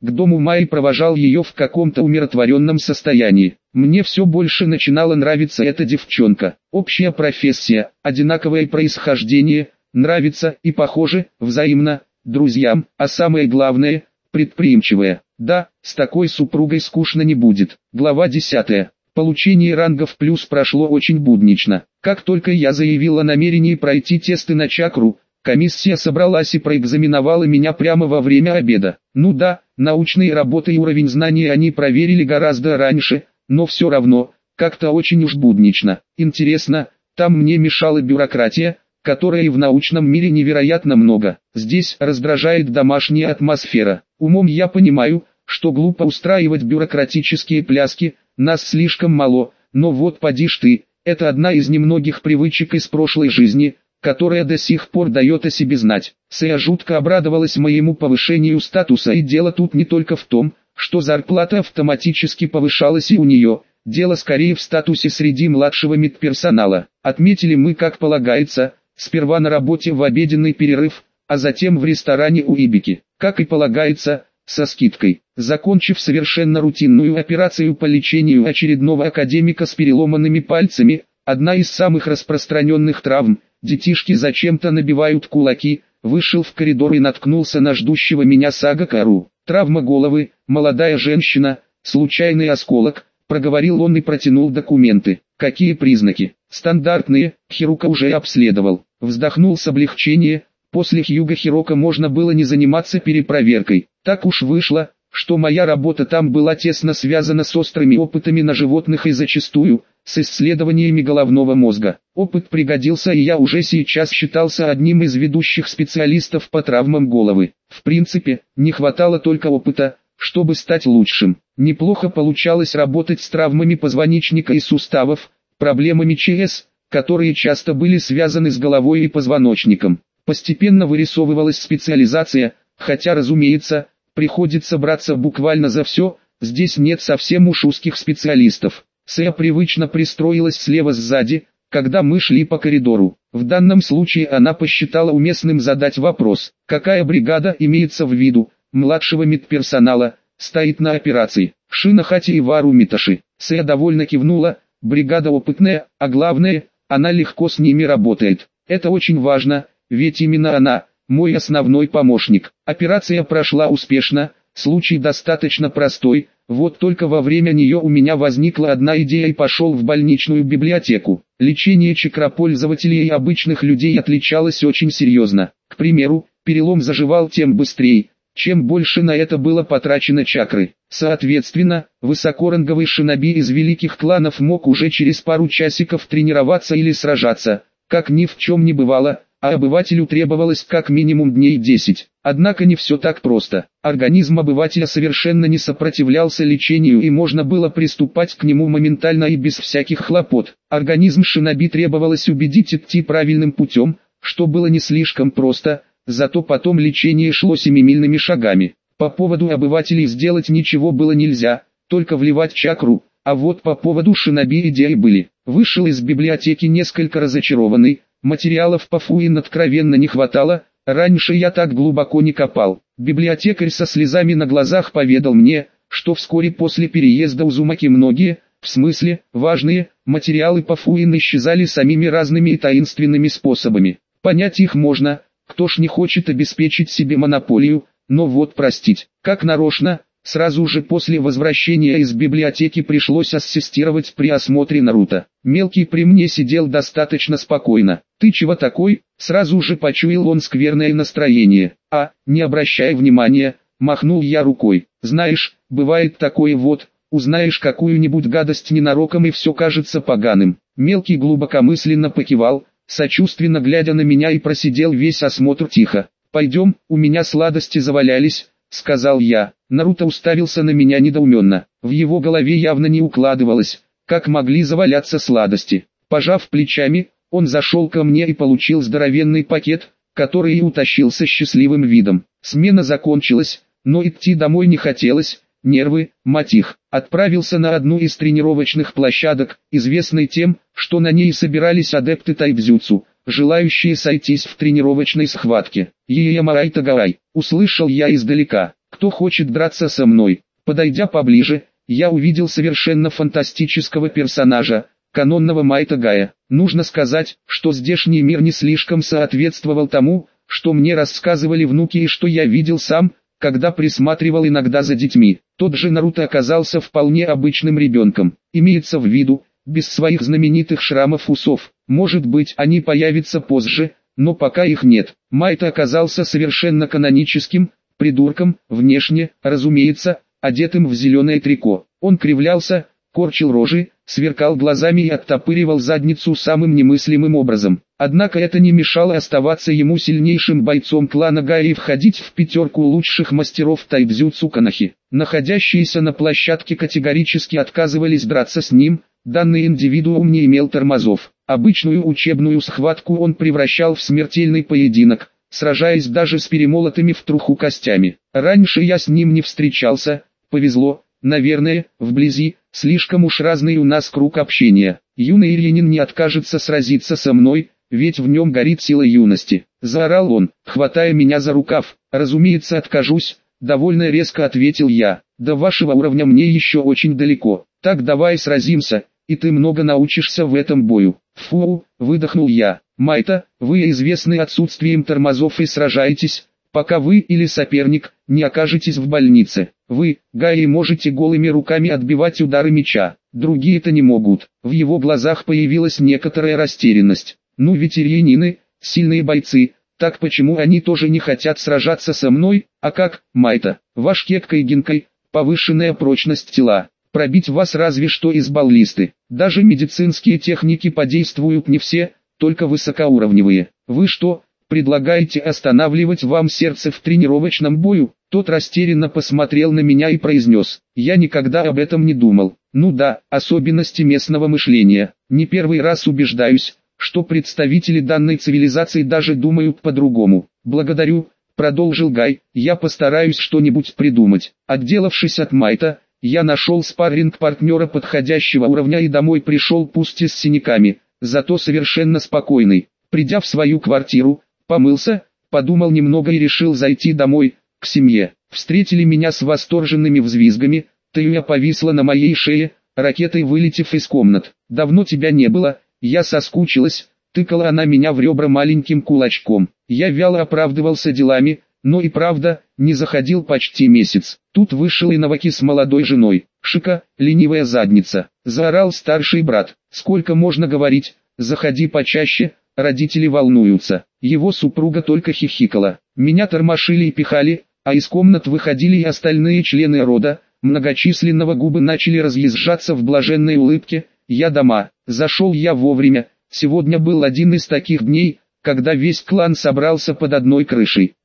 к дому Майи провожал ее в каком-то умиротворенном состоянии. Мне все больше начинала нравиться эта девчонка. Общая профессия, одинаковое происхождение, нравится и похоже, взаимно, друзьям, а самое главное, предприимчивая. Да, с такой супругой скучно не будет. Глава 10. Получение рангов плюс прошло очень буднично. Как только я заявил о намерении пройти тесты на чакру, комиссия собралась и проэкзаменовала меня прямо во время обеда. Ну да, научные работы и уровень знаний они проверили гораздо раньше, но все равно, как-то очень уж буднично. Интересно, там мне мешала бюрократия, которой и в научном мире невероятно много. Здесь раздражает домашняя атмосфера. Умом я понимаю, что глупо устраивать бюрократические пляски, нас слишком мало, но вот поди ж ты, это одна из немногих привычек из прошлой жизни, которая до сих пор дает о себе знать. Сэя жутко обрадовалась моему повышению статуса, и дело тут не только в том, что зарплата автоматически повышалась и у нее, дело скорее в статусе среди младшего медперсонала. Отметили мы, как полагается, сперва на работе в обеденный перерыв, а затем в ресторане у Ибики, как и полагается, со скидкой. Закончив совершенно рутинную операцию по лечению очередного академика с переломанными пальцами, одна из самых распространенных травм, детишки зачем-то набивают кулаки, вышел в коридор и наткнулся на ждущего меня Сага Кару. Травма головы, молодая женщина, случайный осколок, проговорил он и протянул документы. Какие признаки? Стандартные, Хирука уже обследовал. Вздохнул с облегчением. После Хьюга Хирока можно было не заниматься перепроверкой. Так уж вышло, что моя работа там была тесно связана с острыми опытами на животных и зачастую с исследованиями головного мозга. Опыт пригодился, и я уже сейчас считался одним из ведущих специалистов по травмам головы. В принципе, не хватало только опыта, чтобы стать лучшим. Неплохо получалось работать с травмами позвоночника и суставов, проблемами ЧС, которые часто были связаны с головой и позвоночником. Постепенно вырисовывалась специализация, хотя, разумеется, приходится браться буквально за все, здесь нет совсем уж узких специалистов. Сэя привычно пристроилась слева сзади, когда мы шли по коридору. В данном случае она посчитала уместным задать вопрос, какая бригада имеется в виду, младшего медперсонала, стоит на операции. Шинахати и Вару Миташи. Сэя довольно кивнула, бригада опытная, а главное, она легко с ними работает. Это очень важно, ведь именно она, мой основной помощник. Операция прошла успешно, случай достаточно простой, вот только во время нее у меня возникла одна идея и пошел в больничную библиотеку. Лечение чакропользователей и обычных людей отличалось очень серьезно. К примеру, перелом заживал тем быстрее, чем больше на это было потрачено чакры. Соответственно, высокоранговый шиноби из великих кланов мог уже через пару часиков тренироваться или сражаться, как ни в чем не бывало, а обывателю требовалось как минимум дней 10. Однако не все так просто. Организм обывателя совершенно не сопротивлялся лечению, и можно было приступать к нему моментально и без всяких хлопот. Организм шиноби требовалось убедить идти правильным путем, что было не слишком просто, зато потом лечение шло семимильными шагами. По поводу обывателей сделать ничего было нельзя, только вливать чакру, а вот по поводу шиноби идеи были. Вышел из библиотеки несколько разочарованный. Материалов по Фуин откровенно не хватало, раньше я так глубоко не копал. Библиотекарь со слезами на глазах поведал мне, что вскоре после переезда Узумаки многие, в смысле, важные, материалы по Фуин исчезали самими разными и таинственными способами. Понять их можно, кто ж не хочет обеспечить себе монополию, но вот простить, как нарочно, сразу же после возвращения из библиотеки пришлось ассистировать при осмотре Наруто. Мелкий при мне сидел достаточно спокойно. «Ты чего такой?» Сразу же почуял он скверное настроение. Не обращай внимания, махнул я рукой. «Знаешь, бывает такое вот, узнаешь какую-нибудь гадость ненароком и все кажется поганым». Мелкий глубокомысленно покивал, сочувственно глядя на меня, и просидел весь осмотр тихо. «Пойдем, у меня сладости завалялись», — сказал я. Наруто уставился на меня недоуменно. В его голове явно не укладывалось, как могли заваляться сладости. Пожав плечами, он зашел ко мне и получил здоровенный пакет, который и утащил со счастливым видом. Смена закончилась, но идти домой не хотелось, нервы, мать их. Отправился на одну из тренировочных площадок, известной тем, что на ней собирались адепты тайбзюцу, желающие сойтись в тренировочной схватке. «Еемарай Тагарай», услышал я издалека. кто хочет драться со мной. Подойдя поближе, я увидел совершенно фантастического персонажа, канонного Майта Гая. Нужно сказать, что здешний мир не слишком соответствовал тому, что мне рассказывали внуки и что я видел сам, когда присматривал иногда за детьми. Тот же Наруто оказался вполне обычным ребенком. Имеется в виду, без своих знаменитых шрамов усов. Может быть, они появятся позже, но пока их нет. Майта оказался совершенно каноническим придурком, внешне, разумеется, одетым в зеленое трико. Он кривлялся, корчил рожи, сверкал глазами и оттопыривал задницу самым немыслимым образом. Однако это не мешало оставаться ему сильнейшим бойцом клана Гая и входить в пятерку лучших мастеров тайбзюцу Канахи. Находящиеся на площадке категорически отказывались драться с ним, данный индивидуум не имел тормозов. Обычную учебную схватку он превращал в смертельный поединок, сражаясь даже с перемолотыми в труху костями. Раньше я с ним не встречался, повезло, наверное, вблизи, слишком уж разный у нас круг общения. Юный Ильинин не откажется сразиться со мной, ведь в нем горит сила юности. Заорал он, хватая меня за рукав. Разумеется, откажусь, довольно резко ответил я. До вашего уровня мне еще очень далеко. Так давай сразимся, и ты много научишься в этом бою. Фу, выдохнул я. Майта, вы известны отсутствием тормозов и сражаетесь, пока вы или соперник не окажетесь в больнице. Вы, Гаи, можете голыми руками отбивать удары меча, другие-то не могут. В его глазах появилась некоторая растерянность. Ну ведь ирьянины, сильные бойцы, так почему они тоже не хотят сражаться со мной? А как, Майта, ваш кеккой гинкой, повышенная прочность тела. Пробить вас разве что из баллисты. Даже медицинские техники подействуют не все, только высокоуровневые. Вы что, предлагаете останавливать вам сердце в тренировочном бою? Тот растерянно посмотрел на меня и произнес: я никогда об этом не думал. Ну да, особенности местного мышления. Не первый раз убеждаюсь, что представители данной цивилизации даже думают по-другому. Благодарю, продолжил Гай, я постараюсь что-нибудь придумать. Отделавшись от Майта, я нашел спарринг-партнера подходящего уровня и домой пришел пусть и с синяками, зато совершенно спокойный. Придя в свою квартиру, помылся, подумал немного и решил зайти домой, к семье. Встретили меня с восторженными взвизгами, Тэюя повисла на моей шее, ракетой вылетев из комнат. Давно тебя не было, я соскучилась, тыкала она меня в ребра маленьким кулачком. Я вяло оправдывался делами, но и правда, не заходил почти месяц. Тут вышел и Наваки с молодой женой. Шика, ленивая задница, заорал старший брат. Сколько можно говорить, заходи почаще, родители волнуются. Его супруга только хихикала. Меня тормошили и пихали, а из комнат выходили и остальные члены рода. Многочисленного губы начали разъезжаться в блаженной улыбке. Я дома, зашел я вовремя. Сегодня был один из таких дней, когда весь клан собрался под одной крышей.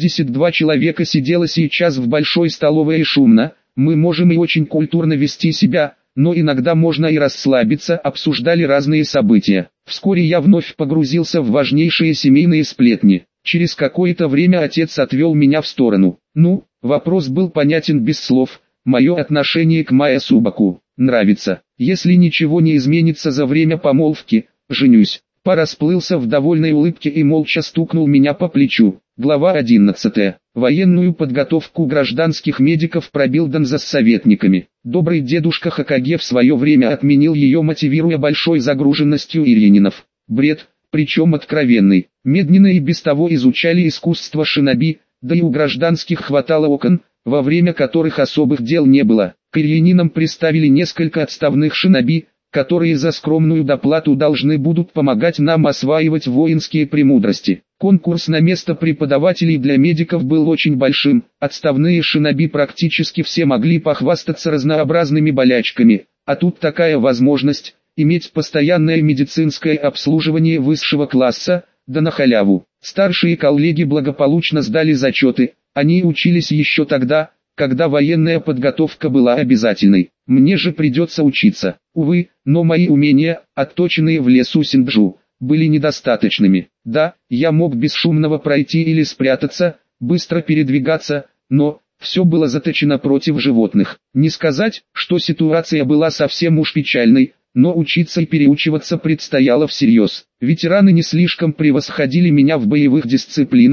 72 человека сидело сейчас в большой столовой и шумно. Мы можем и очень культурно вести себя, но иногда можно и расслабиться, обсуждали разные события. Вскоре я вновь погрузился в важнейшие семейные сплетни. Через какое-то время отец отвел меня в сторону. Ну, вопрос был понятен без слов. Мое отношение к Майя Субаку нравится. Если ничего не изменится за время помолвки, женюсь. Па расплылся в довольной улыбке и молча стукнул меня по плечу. Глава 11. Военную подготовку гражданских медиков пробил Данза с советниками. Добрый дедушка Хокаге в свое время отменил ее, мотивируя большой загруженностью ирьянинов. Бред, причем откровенный. Меднины и без того изучали искусство шиноби, да и у гражданских хватало окон, во время которых особых дел не было. К ирьянинам приставили несколько отставных шиноби, которые за скромную доплату должны будут помогать нам осваивать воинские премудрости. Конкурс на место преподавателей для медиков был очень большим, отставные шиноби практически все могли похвастаться разнообразными болячками, а тут такая возможность, иметь постоянное медицинское обслуживание высшего класса, да на халяву. Старшие коллеги благополучно сдали зачеты, они учились еще тогда, когда военная подготовка была обязательной. Мне же придется учиться. Увы, но мои умения, отточенные в лесу Синджу, были недостаточными. Да, я мог бесшумно пройти или спрятаться, быстро передвигаться, но все было заточено против животных. Не сказать, что ситуация была совсем уж печальной, но учиться и переучиваться предстояло всерьез. Ветераны не слишком превосходили меня в боевых дисциплинах,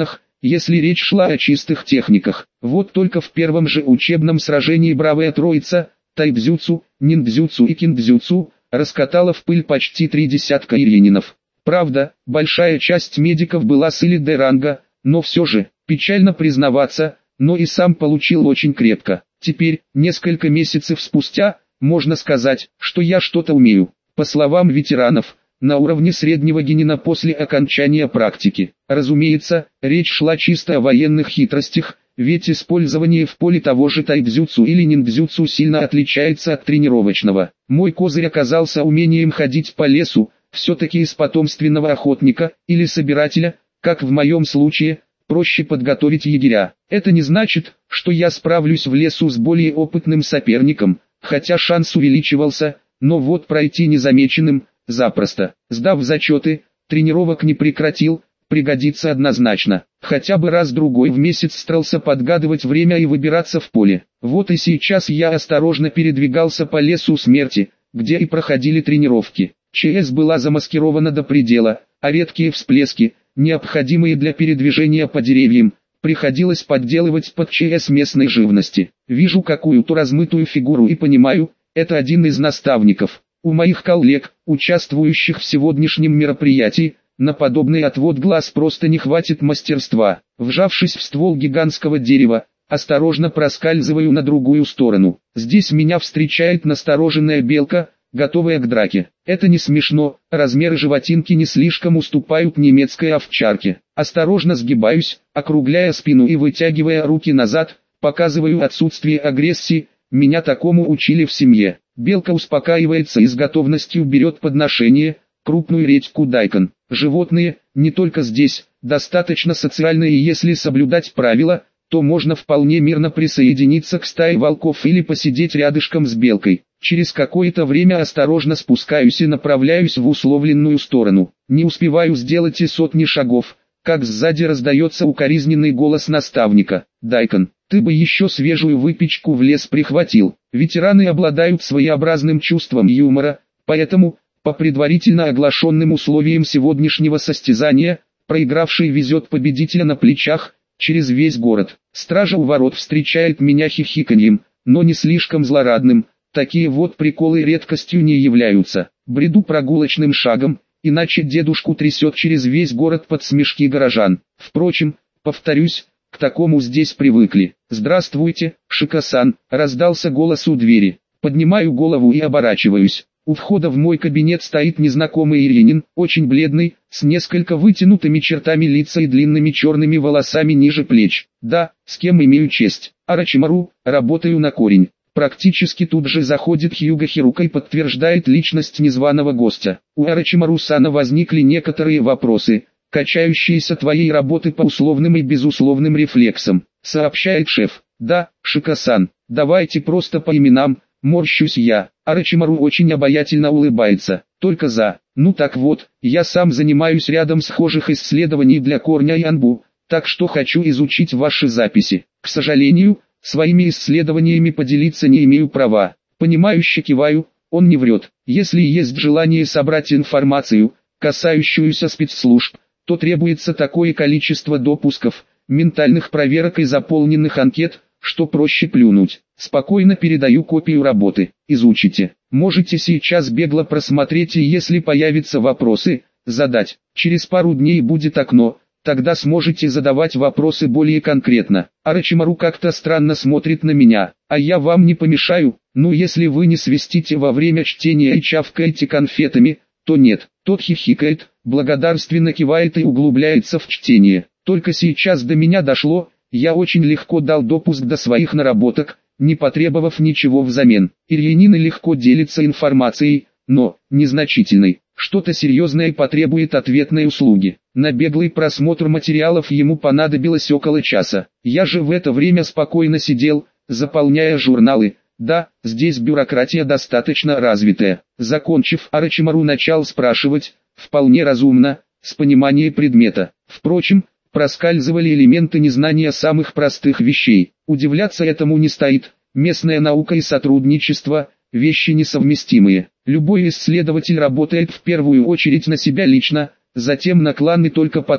если речь шла о чистых техниках. Вот только в первом же учебном сражении бравая троица, тайбзюцу, ниндзюцу и киндзюцу, раскатала в пыль почти 3 десятка ирининов. Правда, большая часть медиков была с или Д-ранга, но все же, печально признаваться, но и сам получил очень крепко. Теперь, несколько месяцев спустя, можно сказать, что я что-то умею. По словам ветеранов, на уровне среднего генина после окончания практики. Разумеется, речь шла чисто о военных хитростях, ведь использование в поле того же тайбзюцу или ниндзюцу сильно отличается от тренировочного. Мой козырь оказался умением ходить по лесу, все-таки из потомственного охотника или собирателя, как в моем случае, проще подготовить егеря. Это не значит, что я справлюсь в лесу с более опытным соперником, хотя шанс увеличивался, но вот пройти незамеченным – запросто. Сдав зачеты, тренировок не прекратил, пригодится однозначно. Хотя бы раз-другой в месяц старался подгадывать время и выбираться в поле. Вот и сейчас я осторожно передвигался по лесу смерти, где и проходили тренировки. ЧС была замаскирована до предела, а редкие всплески, необходимые для передвижения по деревьям, приходилось подделывать под ЧС местной живности. Вижу какую-то размытую фигуру и понимаю, это один из наставников. У моих коллег, участвующих в сегодняшнем мероприятии, на подобный отвод глаз просто не хватит мастерства. Вжавшись в ствол гигантского дерева, осторожно проскальзываю на другую сторону. Здесь меня встречает настороженная белка, готовая к драке. Это не смешно, размеры животинки не слишком уступают немецкой овчарке. Осторожно сгибаюсь, округляя спину и вытягивая руки назад, показываю отсутствие агрессии, меня такому учили в семье. Белка успокаивается и с готовностью берет подношение, крупную редьку дайкон. Животные, не только здесь, достаточно социальные, и если соблюдать правила, то можно вполне мирно присоединиться к стае волков или посидеть рядышком с белкой. Через какое-то время осторожно спускаюсь и направляюсь в условленную сторону. Не успеваю сделать и сотни шагов, как сзади раздается укоризненный голос наставника. «Дайкон, ты бы еще свежую выпечку в лес прихватил». Ветераны обладают своеобразным чувством юмора, поэтому, по предварительно оглашенным условиям сегодняшнего состязания, проигравший везет победителя на плечах, через весь город. Стража у ворот встречает меня хихиканьем, но не слишком злорадным, такие вот приколы редкостью не являются. Бреду прогулочным шагом, иначе дедушку трясет через весь город под смешки горожан. Впрочем, повторюсь, к такому здесь привыкли. «Здравствуйте, Шика-сан», раздался голос у двери. Поднимаю голову и оборачиваюсь. У входа в мой кабинет стоит незнакомый иринин, очень бледный, с несколько вытянутыми чертами лица и длинными черными волосами ниже плеч. «Да, с кем имею честь?» «Орочимару, работаю на корень». Практически тут же заходит Хьюго Хирука и подтверждает личность незваного гостя. У Орочимару-сана возникли некоторые вопросы, качающиеся твоей работы по условным и безусловным рефлексам, сообщает шеф. «Да, Шика-сан, давайте просто по именам», морщусь я. Орочимару очень обаятельно улыбается. «Только за». «Ну так вот, я сам занимаюсь рядом схожих исследований для корня и анбу, так что хочу изучить ваши записи. К сожалению, своими исследованиями поделиться не имею права». Понимающе киваю, он не врет. Если есть желание собрать информацию, касающуюся спецслужб, то требуется такое количество допусков, ментальных проверок и заполненных анкет, что проще плюнуть. Спокойно передаю копию работы. Изучите. Можете сейчас бегло просмотреть и если появятся вопросы, задать. Через пару дней будет окно, тогда сможете задавать вопросы более конкретно. Орочимару как-то странно смотрит на меня. А я вам не помешаю? Ну если вы не свистите во время чтения и чавкаете конфетами, то нет. Тот хихикает, благодарственно кивает и углубляется в чтение. Только сейчас до меня дошло, я очень легко дал допуск до своих наработок, не потребовав ничего взамен. Ирьянины легко делятся информацией, но, незначительной. Что-то серьезное потребует ответной услуги. На беглый просмотр материалов ему понадобилось около часа. Я же в это время спокойно сидел, заполняя журналы. Да, здесь бюрократия достаточно развитая. Закончив, Орочимару начал спрашивать, вполне разумно, с понимания предмета. Впрочем, проскальзывали элементы незнания самых простых вещей. Удивляться этому не стоит. Местная наука и сотрудничество – вещи несовместимые. Любой исследователь работает в первую очередь на себя лично, затем на клан и только потом,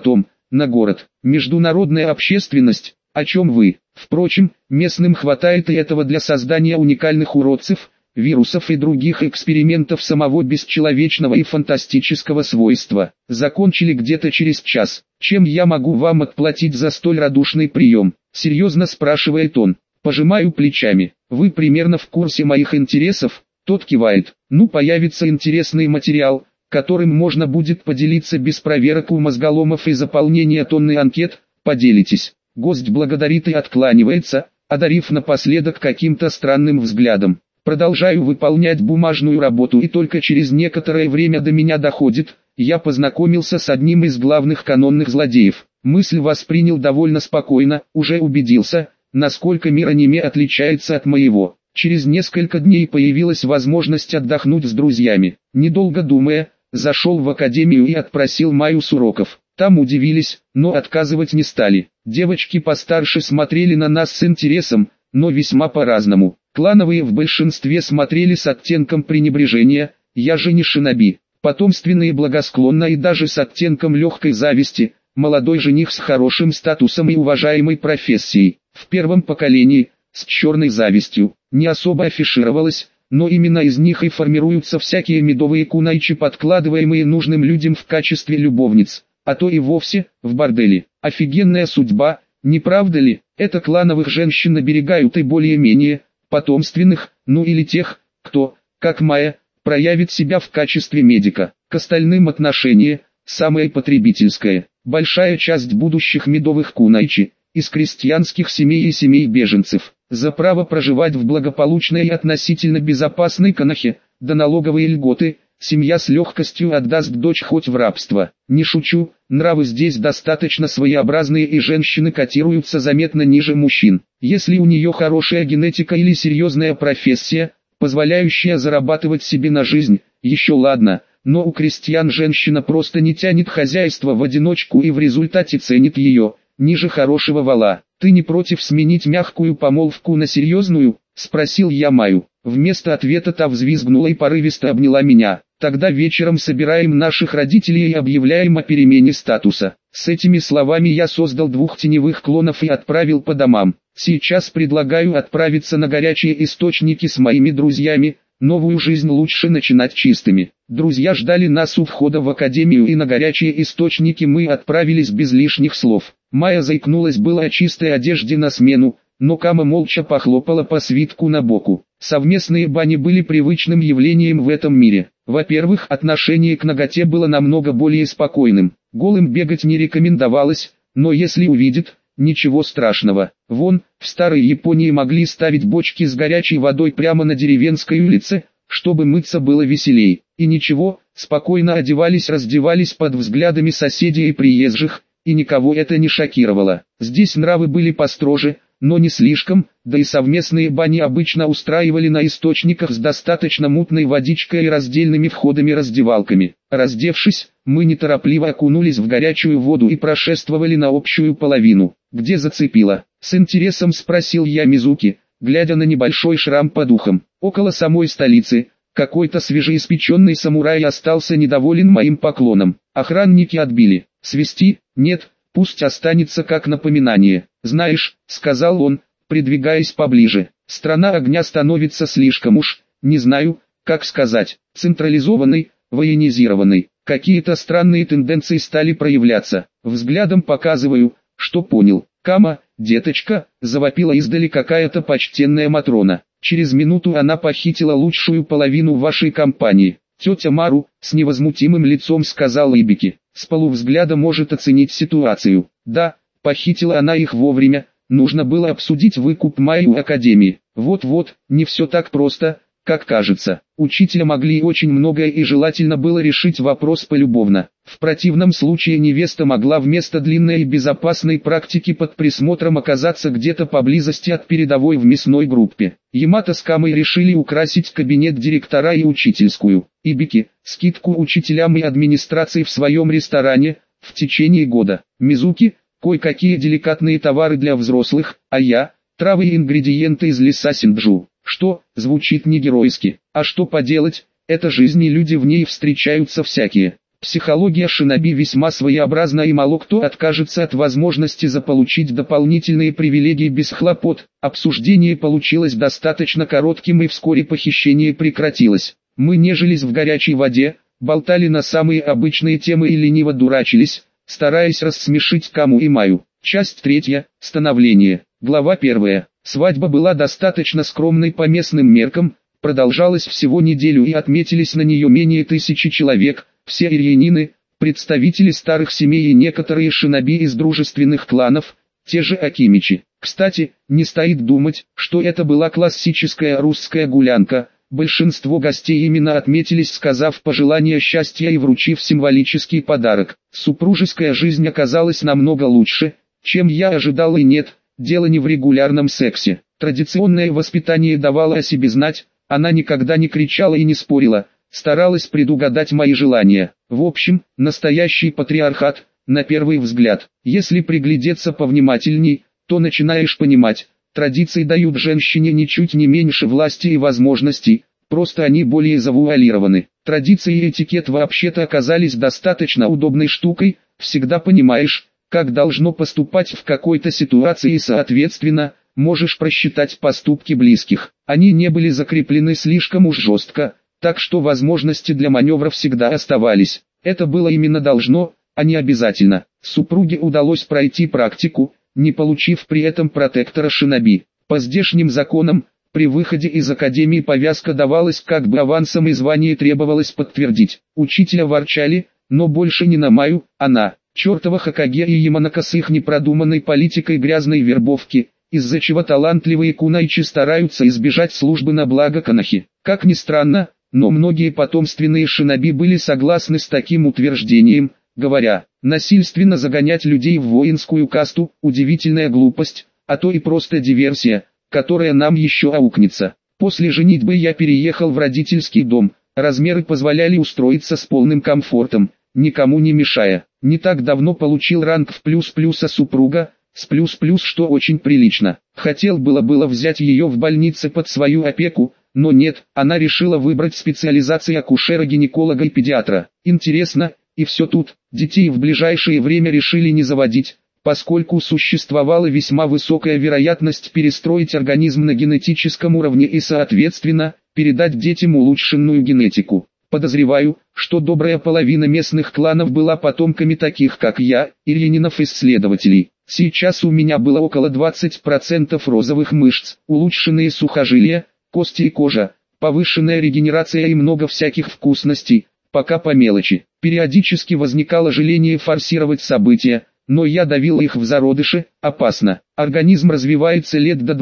на город. Международная общественность, о чем вы? Впрочем, местным хватает и этого для создания уникальных уродцев, вирусов и других экспериментов самого бесчеловечного и фантастического свойства. Закончили где-то через час. Чем я могу вам отплатить за столь радушный прием? Серьезно спрашивает он. Пожимаю плечами. Вы примерно в курсе моих интересов? Тот кивает. Ну, появится интересный материал, которым можно будет поделиться без проверок у мозголомов и заполнения тонны анкет. Поделитесь. Гость благодарит и откланивается, одарив напоследок каким-то странным взглядом. Продолжаю выполнять бумажную работу, и только через некоторое время до меня доходит: я познакомился с одним из главных канонных злодеев. Мысль воспринял довольно спокойно, уже убедился, насколько мир аниме отличается от моего. Через несколько дней появилась возможность отдохнуть с друзьями. Недолго думая, зашел в академию и отпросил Майю с уроков. Там удивились, но отказывать не стали. Девочки постарше смотрели на нас с интересом, но весьма по-разному. Клановые в большинстве смотрели с оттенком пренебрежения, я же не шиноби. Потомственные благосклонно и даже с оттенком легкой зависти, молодой жених с хорошим статусом и уважаемой профессией. В первом поколении, с черной завистью, не особо афишировалось, но именно из них и формируются всякие медовые кунайчи, подкладываемые нужным людям в качестве любовниц, а то и вовсе, в борделе. Офигенная судьба, не правда ли? Это клановых женщин оберегают и более-менее потомственных, ну или тех, кто, как Майя, проявит себя в качестве медика. К остальным отношение, самое потребительское. Большая часть будущих медовых кунайчи, из крестьянских семей и семей беженцев, за право проживать в благополучной и относительно безопасной Конохе, да налоговые льготы, семья с легкостью отдаст дочь хоть в рабство. Не шучу, нравы здесь достаточно своеобразные, и женщины котируются заметно ниже мужчин. Если у нее хорошая генетика или серьезная профессия, позволяющая зарабатывать себе на жизнь, еще ладно, но у крестьян женщина просто не тянет хозяйство в одиночку и в результате ценит ее ниже хорошего вала. «Ты не против сменить мягкую помолвку на серьезную?» – спросил я Майю. Вместо ответа та взвизгнула и порывисто обняла меня. «Тогда вечером собираем наших родителей и объявляем о перемене статуса». С этими словами я создал 2 теневых клонов и отправил по домам. Сейчас предлагаю отправиться на горячие источники с моими друзьями. Новую жизнь лучше начинать чистыми. Друзья ждали нас у входа в академию, и на горячие источники мы отправились без лишних слов. Майя заикнулась было о чистой одежде на смену, но Кама молча похлопала по свитку на боку. Совместные бани были привычным явлением в этом мире. Во-первых, отношение к наготе было намного более спокойным. Голым бегать не рекомендовалось, но если увидит, ничего страшного. Вон, в старой Японии могли ставить бочки с горячей водой прямо на деревенской улице, чтобы мыться было веселей. И ничего, спокойно одевались, раздевались под взглядами соседей и приезжих, и никого это не шокировало. Здесь нравы были построже, но не слишком, да и совместные бани обычно устраивали на источниках с достаточно мутной водичкой и раздельными входами-раздевалками. Раздевшись, мы неторопливо окунулись в горячую воду и прошествовали на общую половину. «Где зацепило?» — с интересом спросил я Мизуки, глядя на небольшой шрам под ухом. «Около самой столицы. Какой-то свежеиспеченный самурай остался недоволен моим поклоном. Охранники отбили. Свести? Нет, пусть останется как напоминание. Знаешь, — сказал он, придвигаясь поближе, — страна огня становится слишком уж, не знаю, как сказать, централизованной, военизированной. Какие-то странные тенденции стали проявляться. Взглядом показываю, что понял. Кама, деточка, — завопила издали какая-то почтенная Матрона. Через минуту она похитила лучшую половину вашей компании. Тетя Мару, с невозмутимым лицом сказал Ибики, с полувзгляда может оценить ситуацию. Да, похитила она их вовремя, нужно было обсудить выкуп Майи у Академии. Вот-вот, не все так просто, как кажется. Учителя могли очень многое, и желательно было решить вопрос полюбовно. В противном случае невеста могла вместо длинной и безопасной практики под присмотром оказаться где-то поблизости от передовой в мясной группе. Ямато с Камой решили украсить кабинет директора и учительскую. Ибики, скидку учителям и администрации в своем ресторане, в течение года. Мизуки, кое-какие деликатные товары для взрослых, а я, травы и ингредиенты из леса Синджу. Что, звучит не геройски, а что поделать, это жизнь, и люди в ней встречаются всякие. Психология шиноби весьма своеобразна, и мало кто откажется от возможности заполучить дополнительные привилегии без хлопот. Обсуждение получилось достаточно коротким, и вскоре похищение прекратилось. Мы нежились в горячей воде, болтали на самые обычные темы и лениво дурачились, стараясь рассмешить Каму и Маю. Часть 3. Становление. Глава 1. Свадьба была достаточно скромной по местным меркам, продолжалась всего неделю, и отметились на нее менее 1000 человек, все ирьянины, представители старых семей и некоторые шиноби из дружественных кланов, те же Акимичи. Кстати, не стоит думать, что это была классическая русская гулянка. Большинство гостей именно отметились, сказав пожелания счастья и вручив символический подарок. Супружеская жизнь оказалась намного лучше, чем я ожидал, и нет, дело не в регулярном сексе. Традиционное воспитание давало о себе знать, она никогда не кричала и не спорила, старалась предугадать мои желания. В общем, настоящий патриархат, на первый взгляд. Если приглядеться повнимательней, то начинаешь понимать, традиции дают женщине ничуть не меньше власти и возможностей, просто они более завуалированы. Традиции и этикет вообще-то оказались достаточно удобной штукой, всегда понимаешь, как должно поступать в какой-то ситуации, и соответственно, можешь просчитать поступки близких. Они не были закреплены слишком уж жестко, так что возможности для маневра всегда оставались. Это было именно должно, а не обязательно. Супруге удалось пройти практику, не получив при этом протектора шиноби. По здешним законам, при выходе из академии повязка давалась как бы авансом, и звание требовалось подтвердить. Учителя ворчали, но больше не на Маю, а на чертова Хокаге и Яманака с их непродуманной политикой грязной вербовки, из-за чего талантливые кунайчи стараются избежать службы на благо Канахи. Как ни странно, но многие потомственные шиноби были согласны с таким утверждением, говоря, насильственно загонять людей в воинскую касту – удивительная глупость, а то и просто диверсия, которая нам еще аукнется. После женитьбы я переехал в родительский дом, размеры позволяли устроиться с полным комфортом, никому не мешая. Не так давно получил ранг в плюс-плюс, а супруга – с плюс-плюс, что очень прилично. Хотел было взять ее в больнице под свою опеку, но нет, она решила выбрать специализации акушера-гинеколога и педиатра. Интересно, и все тут, детей в ближайшее время решили не заводить, поскольку существовала весьма высокая вероятность перестроить организм на генетическом уровне и соответственно, передать детям улучшенную генетику. Подозреваю, что добрая половина местных кланов была потомками таких как я, ирьянинов-исследователей. Сейчас у меня было около 20% розовых мышц, улучшенные сухожилия, кости и кожа, повышенная регенерация и много всяких вкусностей, пока по мелочи. Периодически возникало желание форсировать события, но я давил их в зародыше, опасно. Организм развивается лет до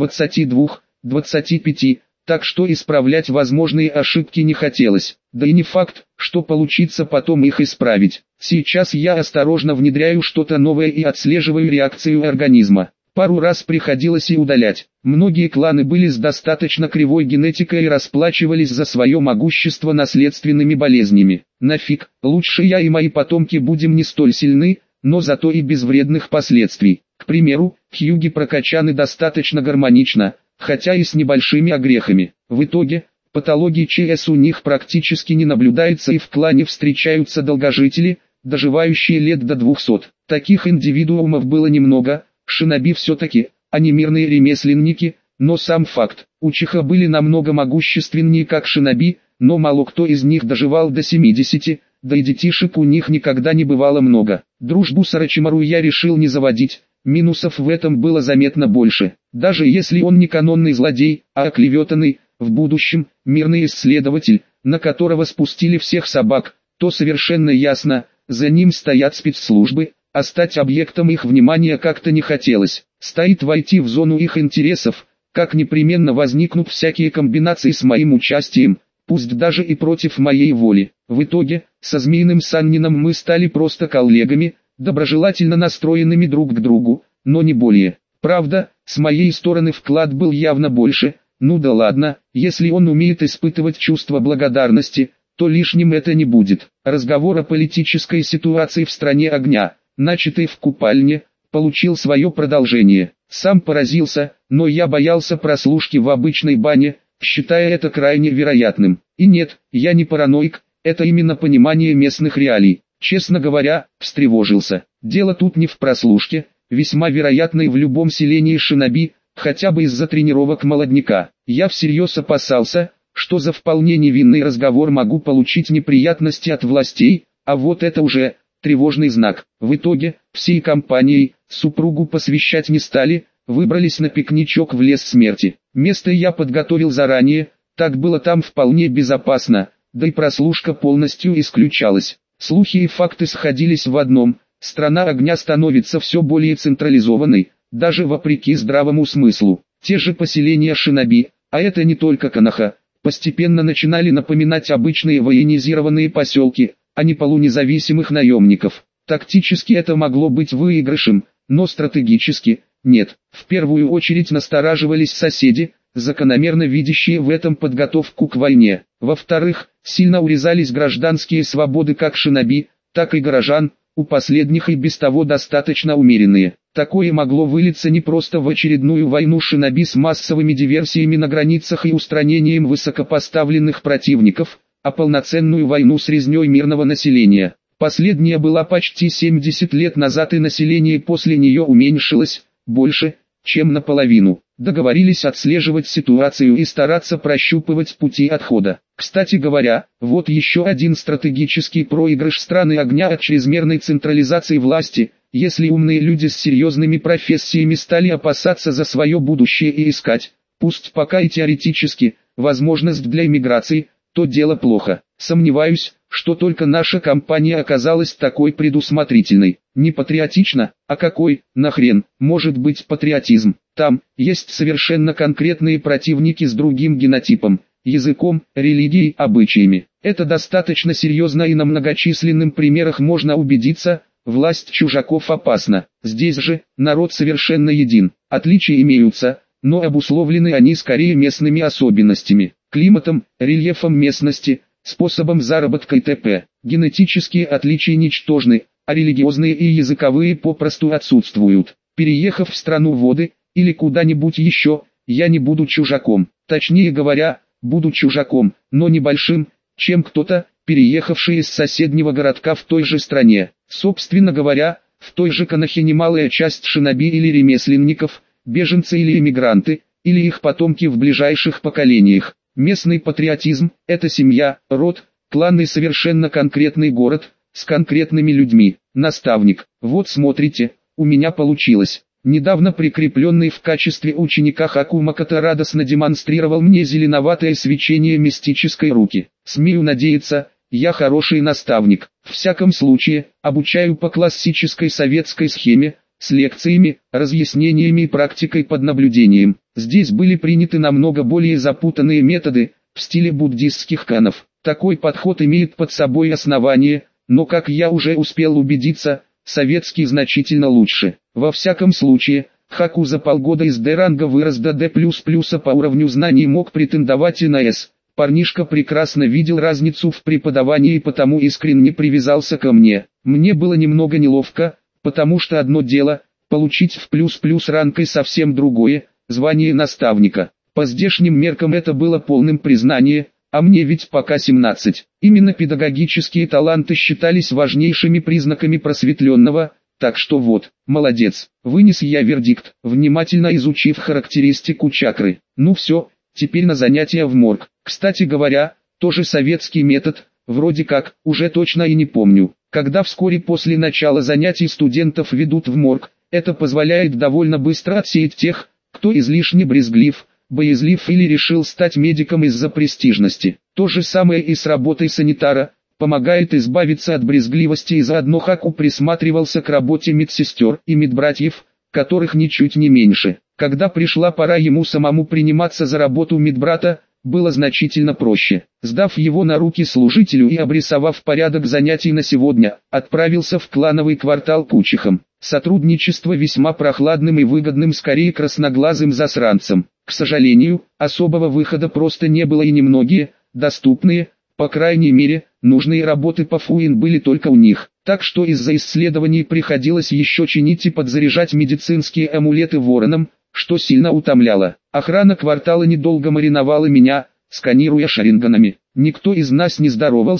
22-25, так что исправлять возможные ошибки не хотелось. Да и не факт, что получится потом их исправить. Сейчас я осторожно внедряю что-то новое и отслеживаю реакцию организма. Пару раз приходилось и удалять. Многие кланы были с достаточно кривой генетикой и расплачивались за свое могущество наследственными болезнями. Нафиг, лучше я и мои потомки будем не столь сильны, но зато и без вредных последствий. К примеру, Хьюги прокачаны достаточно гармонично, хотя и с небольшими огрехами. В итоге, патологии ЧС у них практически не наблюдается, и в клане встречаются долгожители, доживающие лет до 200. Таких индивидуумов было немного. Шиноби все-таки, они мирные ремесленники, но сам факт, учиха были намного могущественнее как шиноби, но мало кто из них доживал до 70, да и детишек у них никогда не бывало много. Дружбу с Орочимару я решил не заводить, минусов в этом было заметно больше. Даже если он не канонный злодей, а оклеветанный, в будущем, мирный исследователь, на которого спустили всех собак, то совершенно ясно, за ним стоят спецслужбы, а стать объектом их внимания как-то не хотелось. Стоит войти в зону их интересов, как непременно возникнут всякие комбинации с моим участием, пусть даже и против моей воли. В итоге, со Змеиным Саннином мы стали просто коллегами, доброжелательно настроенными друг к другу, но не более. Правда, с моей стороны вклад был явно больше, ну да ладно, если он умеет испытывать чувство благодарности, то лишним это не будет. Разговор о политической ситуации в стране огня, начатый в купальне, получил свое продолжение. Сам поразился, но я боялся прослушки в обычной бане, считая это крайне вероятным. И нет, я не параноик, это именно понимание местных реалий. Честно говоря, встревожился. Дело тут не в прослушке, весьма вероятно и в любом селении шиноби, хотя бы из-за тренировок молодняка. Я всерьез опасался, что за вполне невинный разговор могу получить неприятности от властей, а вот это уже тревожный знак. В итоге, всей компанией, супругу посвящать не стали, выбрались на пикничок в лес смерти. Место я подготовил заранее, так было там вполне безопасно, да и прослушка полностью исключалась. Слухи и факты сходились в одном: страна огня становится все более централизованной, даже вопреки здравому смыслу. Те же поселения шиноби, а это не только Коноха, постепенно начинали напоминать обычные военизированные поселки, а не полунезависимых наемников. Тактически это могло быть выигрышем, но стратегически – нет. В первую очередь настораживались соседи, закономерно видящие в этом подготовку к войне. Во-вторых, сильно урезались гражданские свободы как шиноби, так и горожан, у последних и без того достаточно умеренные. Такое могло вылиться не просто в очередную войну шиноби с массовыми диверсиями на границах и устранением высокопоставленных противников, а полноценную войну с резней мирного населения. Последняя была почти 70 лет назад, и население после нее уменьшилось больше, чем наполовину. Договорились отслеживать ситуацию и стараться прощупывать пути отхода. Кстати говоря, вот еще один стратегический проигрыш страны огня от чрезмерной централизации власти. Если умные люди с серьезными профессиями стали опасаться за свое будущее и искать, пусть пока и теоретически, возможность для эмиграции, то дело плохо. Сомневаюсь, что только наша компания оказалась такой предусмотрительной. Не патриотично, а какой, нахрен, может быть патриотизм? Там есть совершенно конкретные противники с другим генотипом, языком, религией, обычаями. Это достаточно серьезно, и на многочисленных примерах можно убедиться, власть чужаков опасна. Здесь же, народ совершенно един. Отличия имеются, но обусловлены они скорее местными особенностями, климатом, рельефом местности, способом заработка и т.п. Генетические отличия ничтожны, а религиозные и языковые попросту отсутствуют. Переехав в страну воды, или куда-нибудь еще, я не буду чужаком. Точнее говоря, буду чужаком, но небольшим, чем кто-то, переехавший из соседнего городка в той же стране. Собственно говоря, в той же Конохе немалая часть шиноби или ремесленников, беженцы или эмигранты, или их потомки в ближайших поколениях. Местный патриотизм – это семья, род, клан и совершенно конкретный город, с конкретными людьми. Наставник, вот смотрите, у меня получилось. Недавно прикрепленный в качестве ученика Хакумаката радостно демонстрировал мне зеленоватое свечение мистической руки. Смею надеяться, я хороший наставник. В всяком случае, обучаю по классической советской схеме, с лекциями, разъяснениями и практикой под наблюдением. Здесь были приняты намного более запутанные методы, в стиле буддистских канов. Такой подход имеет под собой основание, но, как я уже успел убедиться, советский значительно лучше. Во всяком случае, Хаку за полгода из D-ранга вырос до D++, по уровню знаний мог претендовать и на S. Парнишка прекрасно видел разницу в преподавании и потому искренне привязался ко мне. Мне было немного неловко, потому что одно дело – получить в плюс-плюс ранг и совсем другое – звание наставника. По здешним меркам это было полным признанием, а мне ведь пока 17. Именно педагогические таланты считались важнейшими признаками просветленного, так что вот, молодец, вынес я вердикт, внимательно изучив характеристику чакры. Ну все, теперь на занятия в морг. Кстати говоря, тоже советский метод, вроде как, уже точно и не помню. Когда вскоре после начала занятий студентов ведут в морг, это позволяет довольно быстро отсеять тех, кто излишне брезглив, боязлив или решил стать медиком из-за престижности. То же самое и с работой санитара, помогает избавиться от брезгливости, и заодно Хаку присматривался к работе медсестер и медбратьев, которых ничуть не меньше. Когда пришла пора ему самому приниматься за работу медбрата, было значительно проще. Сдав его на руки служителю и обрисовав порядок занятий на сегодня, отправился в клановый квартал к учихам. Сотрудничество весьма прохладным и выгодным скорее красноглазым засранцам. К сожалению, особого выхода просто не было, и немногие, доступные, по крайней мере, нужные работы по ФУИН были только у них. Так что из-за исследований приходилось еще чинить и подзаряжать медицинские амулеты вороном, что сильно утомляло. Охрана квартала недолго мариновала меня, сканируя шаринганами. Никто из нас не здоровался,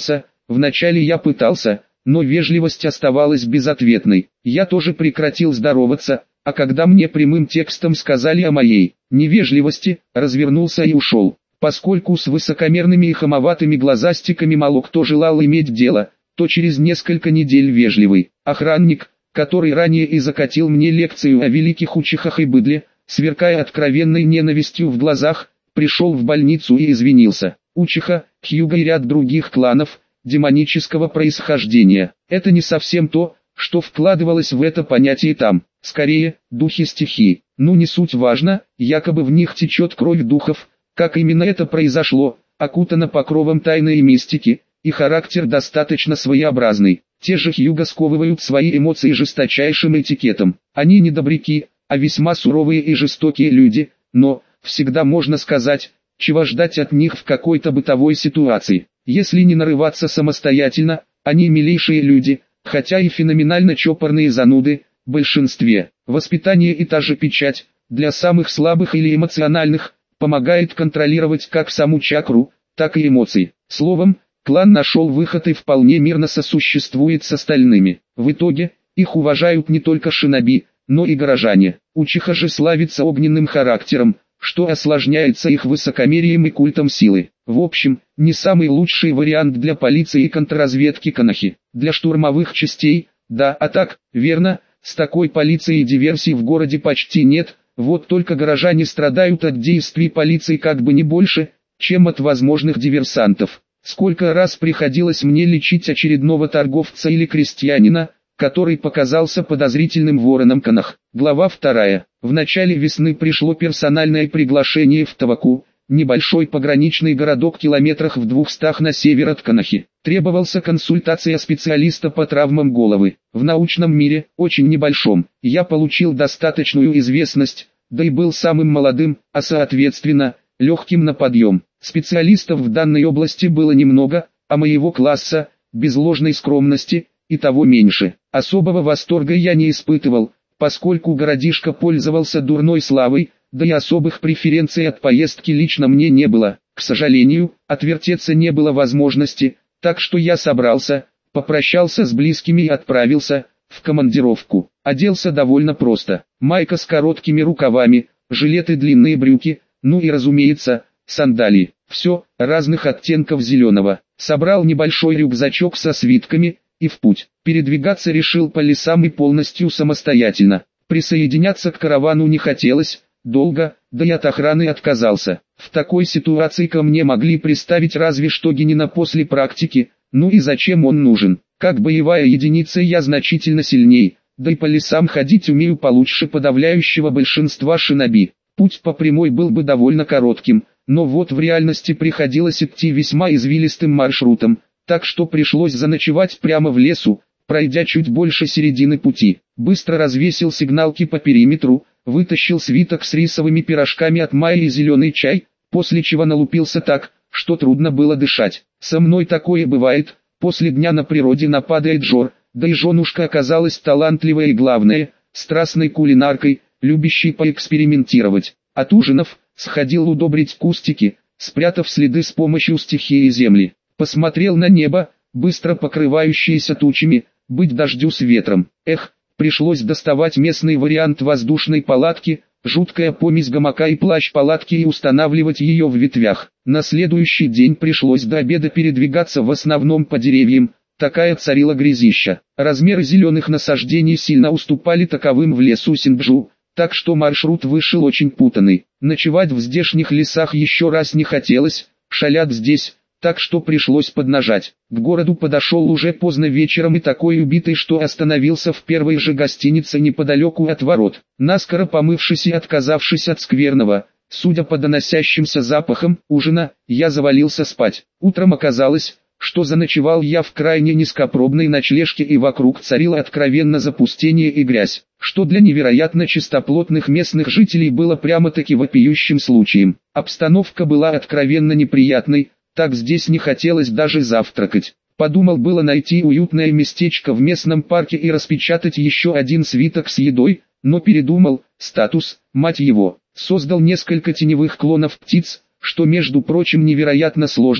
Вначале я пытался, но вежливость оставалась безответной. Я тоже прекратил здороваться, а когда мне прямым текстом сказали о моей невежливости, развернулся и ушел. Поскольку с высокомерными и хамоватыми глазастиками мало кто желал иметь дело, то через несколько недель вежливый охранник, который ранее и закатил мне лекцию о великих учихах и быдле, сверкая откровенной ненавистью в глазах, пришел в больницу и извинился. Учиха, Хьюго и ряд других кланов демонического происхождения. Это не совсем то, что вкладывалось в это понятие там. Скорее, духи стихии. Ну не суть важно, якобы в них течет кровь духов. Как именно это произошло, окутано покровом тайны и мистики, и характер достаточно своеобразный. Те же Хьюго сковывают свои эмоции жесточайшим этикетом. Они не добряки, а весьма суровые и жестокие люди, но, всегда можно сказать, чего ждать от них в какой-то бытовой ситуации. Если не нарываться самостоятельно, они милейшие люди, хотя и феноменально чопорные зануды, в большинстве. Воспитание и та же печать, для самых слабых или эмоциональных, помогает контролировать как саму чакру, так и эмоции. Словом, клан нашел выход и вполне мирно сосуществует с остальными. В итоге, их уважают не только шиноби, но и горожане. Учиха же славится огненным характером, что осложняется их высокомерием и культом силы. В общем, не самый лучший вариант для полиции и контрразведки Конохи. Для штурмовых частей, да, а так, верно, с такой полицией диверсий в городе почти нет, вот только горожане страдают от действий полиции как бы не больше, чем от возможных диверсантов. Сколько раз приходилось мне лечить очередного торговца или крестьянина, который показался подозрительным вороном Конох. Глава 2. В начале весны пришло персональное приглашение в Таваку, небольшой пограничный городок километрах в 200 на север от Конохи. Требовался консультация специалиста по травмам головы. В научном мире, очень небольшом, я получил достаточную известность, да и был самым молодым, а соответственно, легким на подъем. Специалистов в данной области было немного, а моего класса, без ложной скромности, и того меньше. Особого восторга я не испытывал, поскольку городишко пользовался дурной славой, да и особых преференций от поездки лично мне не было. К сожалению, отвертеться не было возможности, так что я собрался, попрощался с близкими и отправился в командировку. Оделся довольно просто. Майка с короткими рукавами, жилет и длинные брюки, ну и разумеется, сандалии. Все, разных оттенков зеленого. Собрал небольшой рюкзачок со свитками, и в путь. Передвигаться решил по лесам и полностью самостоятельно. Присоединяться к каравану не хотелось, долго, да и от охраны отказался. В такой ситуации ко мне могли приставить разве что генина после практики, ну и зачем он нужен? Как боевая единица я значительно сильней, да и по лесам ходить умею получше подавляющего большинства шиноби. Путь по прямой был бы довольно коротким, но вот в реальности приходилось идти весьма извилистым маршрутом, так что пришлось заночевать прямо в лесу, пройдя чуть больше середины пути. Быстро развесил сигналки по периметру, вытащил свиток с рисовыми пирожками от Майи и зеленый чай, после чего налупился так, что трудно было дышать. Со мной такое бывает, после дня на природе нападает жор, да и женушка оказалась талантливой и главное, страстной кулинаркой, любящей поэкспериментировать. От ужинов, сходил удобрить кустики, спрятав следы с помощью стихии земли. Посмотрел на небо, быстро покрывающееся тучами, быть дождю с ветром. Эх, пришлось доставать местный вариант воздушной палатки, жуткая помесь гамака и плащ-палатки и устанавливать ее в ветвях. На следующий день пришлось до обеда передвигаться в основном по деревьям, такая царила грязища. Размеры зеленых насаждений сильно уступали таковым в лесу Синджу, так что маршрут вышел очень путанный. Ночевать в здешних лесах еще раз не хотелось, шалят здесь, так что пришлось поднажать. К городу подошел уже поздно вечером и такой убитый, что остановился в первой же гостинице неподалеку от ворот. Наскоро помывшись и отказавшись от скверного, судя по доносящимся запахам, ужина, я завалился спать. Утром оказалось, что заночевал я в крайне низкопробной ночлежке и вокруг царило откровенно запустение и грязь, что для невероятно чистоплотных местных жителей было прямо-таки вопиющим случаем. Обстановка была откровенно неприятной, так здесь не хотелось даже завтракать. Подумал было найти уютное местечко в местном парке и распечатать еще один свиток с едой, но передумал, статус, мать его. Создал несколько теневых клонов птиц, что между прочим невероятно сложно,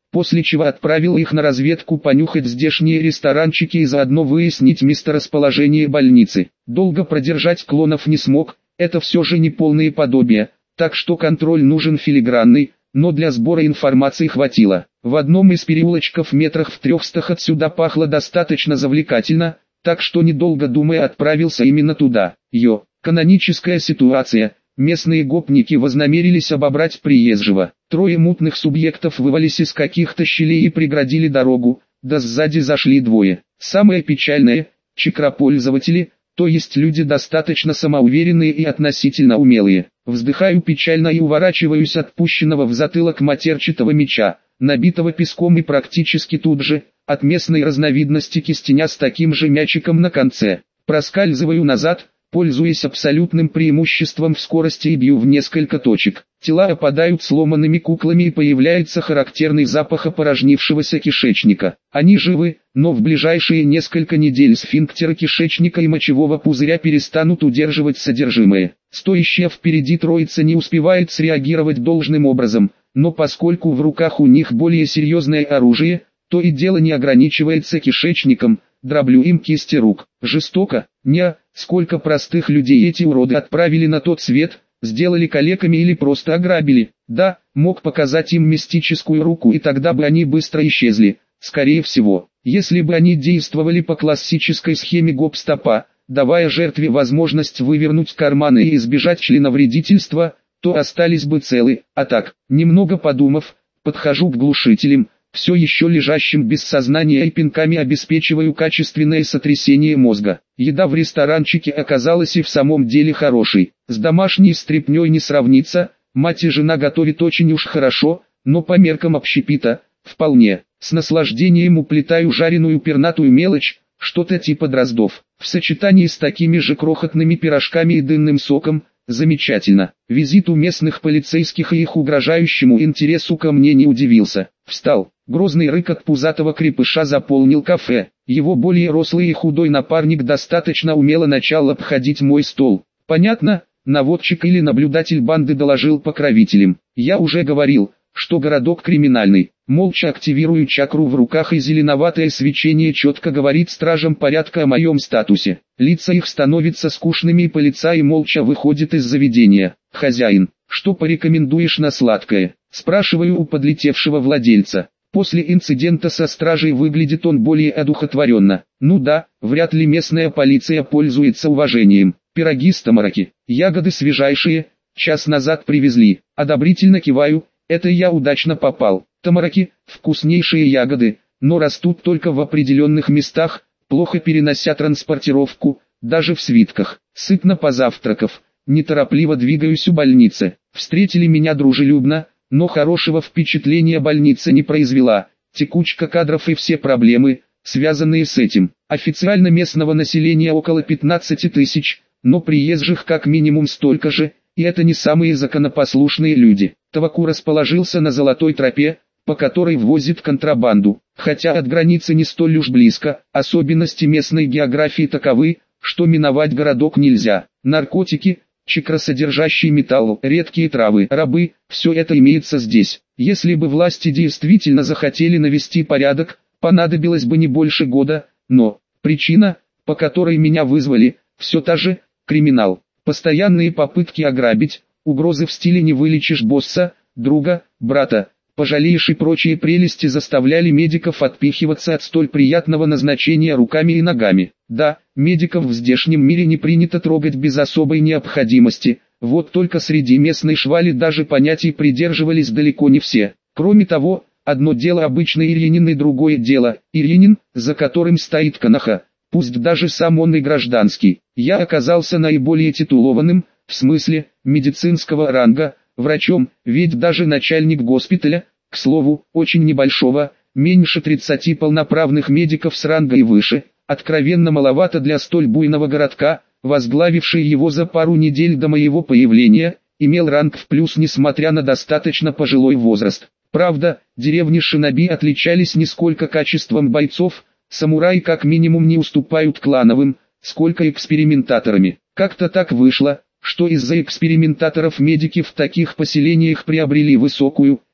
после чего отправил их на разведку понюхать здешние ресторанчики и заодно выяснить месторасположение больницы. Долго продержать клонов не смог, это все же не полные подобия, так что контроль нужен филигранный, но для сбора информации хватило. В одном из переулочков метрах в 300 отсюда пахло достаточно завлекательно, так что недолго думая отправился именно туда. Каноническая ситуация. Местные гопники вознамерились обобрать приезжего. Трое мутных субъектов вывалились из каких-то щелей и преградили дорогу, да сзади зашли двое. Самое печальное – чикропользователи, то есть люди достаточно самоуверенные и относительно умелые. Вздыхаю печально и уворачиваюсь от пущенного в затылок матерчатого меча, набитого песком и практически тут же, от местной разновидности кистеня с таким же мячиком на конце. Проскальзываю назад, пользуясь абсолютным преимуществом в скорости и бью в несколько точек. Тела опадают сломанными куклами и появляется характерный запах опорожнившегося кишечника. Они живы, но в ближайшие несколько недель сфинктеры кишечника и мочевого пузыря перестанут удерживать содержимое. Стоящая впереди троица не успевает среагировать должным образом, но поскольку в руках у них более серьезное оружие, то и дело не ограничивается кишечником, дроблю им кисти рук. Жестоко? Сколько простых людей эти уроды отправили на тот свет, сделали калеками или просто ограбили. Да, мог показать им мистическую руку и тогда бы они быстро исчезли, скорее всего. Если бы они действовали по классической схеме гоп-стопа, давая жертве возможность вывернуть карманы и избежать членовредительства, то остались бы целы. А так, немного подумав, подхожу к глушителям, все еще лежащим без сознания и пинками обеспечиваю качественное сотрясение мозга. Еда в ресторанчике оказалась и в самом деле хорошей. С домашней стряпней не сравнится, мать и жена готовят очень уж хорошо, но по меркам общепита, вполне. С наслаждением уплетаю жареную пернатую мелочь, что-то типа дроздов. В сочетании с такими же крохотными пирожками и дынным соком, замечательно. Визиту местных полицейских и их угрожающему интересу ко мне не удивился. Встал. Грозный рык от пузатого крепыша заполнил кафе. Его более рослый и худой напарник достаточно умело начал обходить мой стол. Понятно, наводчик или наблюдатель банды доложил покровителям. Я уже говорил, что городок криминальный. Молча активирую чакру в руках, и зеленоватое свечение четко говорит стражам порядка о моем статусе. Лица их становятся скучными, и полицай молча выходит из заведения. «Хозяин, что порекомендуешь на сладкое?» – спрашиваю у подлетевшего владельца. После инцидента со стражей выглядит он более одухотворенно. Ну да, вряд ли местная полиция пользуется уважением. Пироги с тамараки, ягоды свежайшие, час назад привезли. Одобрительно киваю, это я удачно попал. Тамараки – вкуснейшие ягоды, но растут только в определенных местах, плохо перенося транспортировку, даже в свитках. Сытно позавтракав, неторопливо двигаюсь у больницы. Встретили меня дружелюбно, но хорошего впечатления больница не произвела. Текучка кадров и все проблемы, связанные с этим. Официально местного населения около 15 тысяч, но приезжих как минимум столько же, и это не самые законопослушные люди. Таваку расположился на золотой тропе, по которой ввозит контрабанду, хотя от границы не столь уж близко. Особенности местной географии таковы, что миновать городок нельзя. Наркотики, чакросодержащий металл, редкие травы, рабы – все это имеется здесь. Если бы власти действительно захотели навести порядок, понадобилось бы не больше года, но причина, по которой меня вызвали, все та же – криминал. Постоянные попытки ограбить, угрозы в стиле «не вылечишь босса», «друга», «брата», «пожалеешь» и прочие прелести заставляли медиков отпихиваться от столь приятного назначения руками и ногами. Да, медиков в здешнем мире не принято трогать без особой необходимости, вот только среди местной швали даже понятий придерживались далеко не все. Кроме того, одно дело обычный ирьянин и другое дело ирьянин, за которым стоит канаха, пусть даже сам он и гражданский. Я оказался наиболее титулованным, в смысле, медицинского ранга, врачом, ведь даже начальник госпиталя, к слову, очень небольшого, меньше 30 полноправных медиков с ранга и выше, откровенно маловато для столь буйного городка, возглавивший его за пару недель до моего появления, имел ранг в плюс несмотря на достаточно пожилой возраст. Правда, деревни Шиноби отличались не сколько качеством бойцов, самураи как минимум не уступают клановым, сколько экспериментаторами. Как-то так вышло, что из-за экспериментаторов медики в таких поселениях приобрели высокую,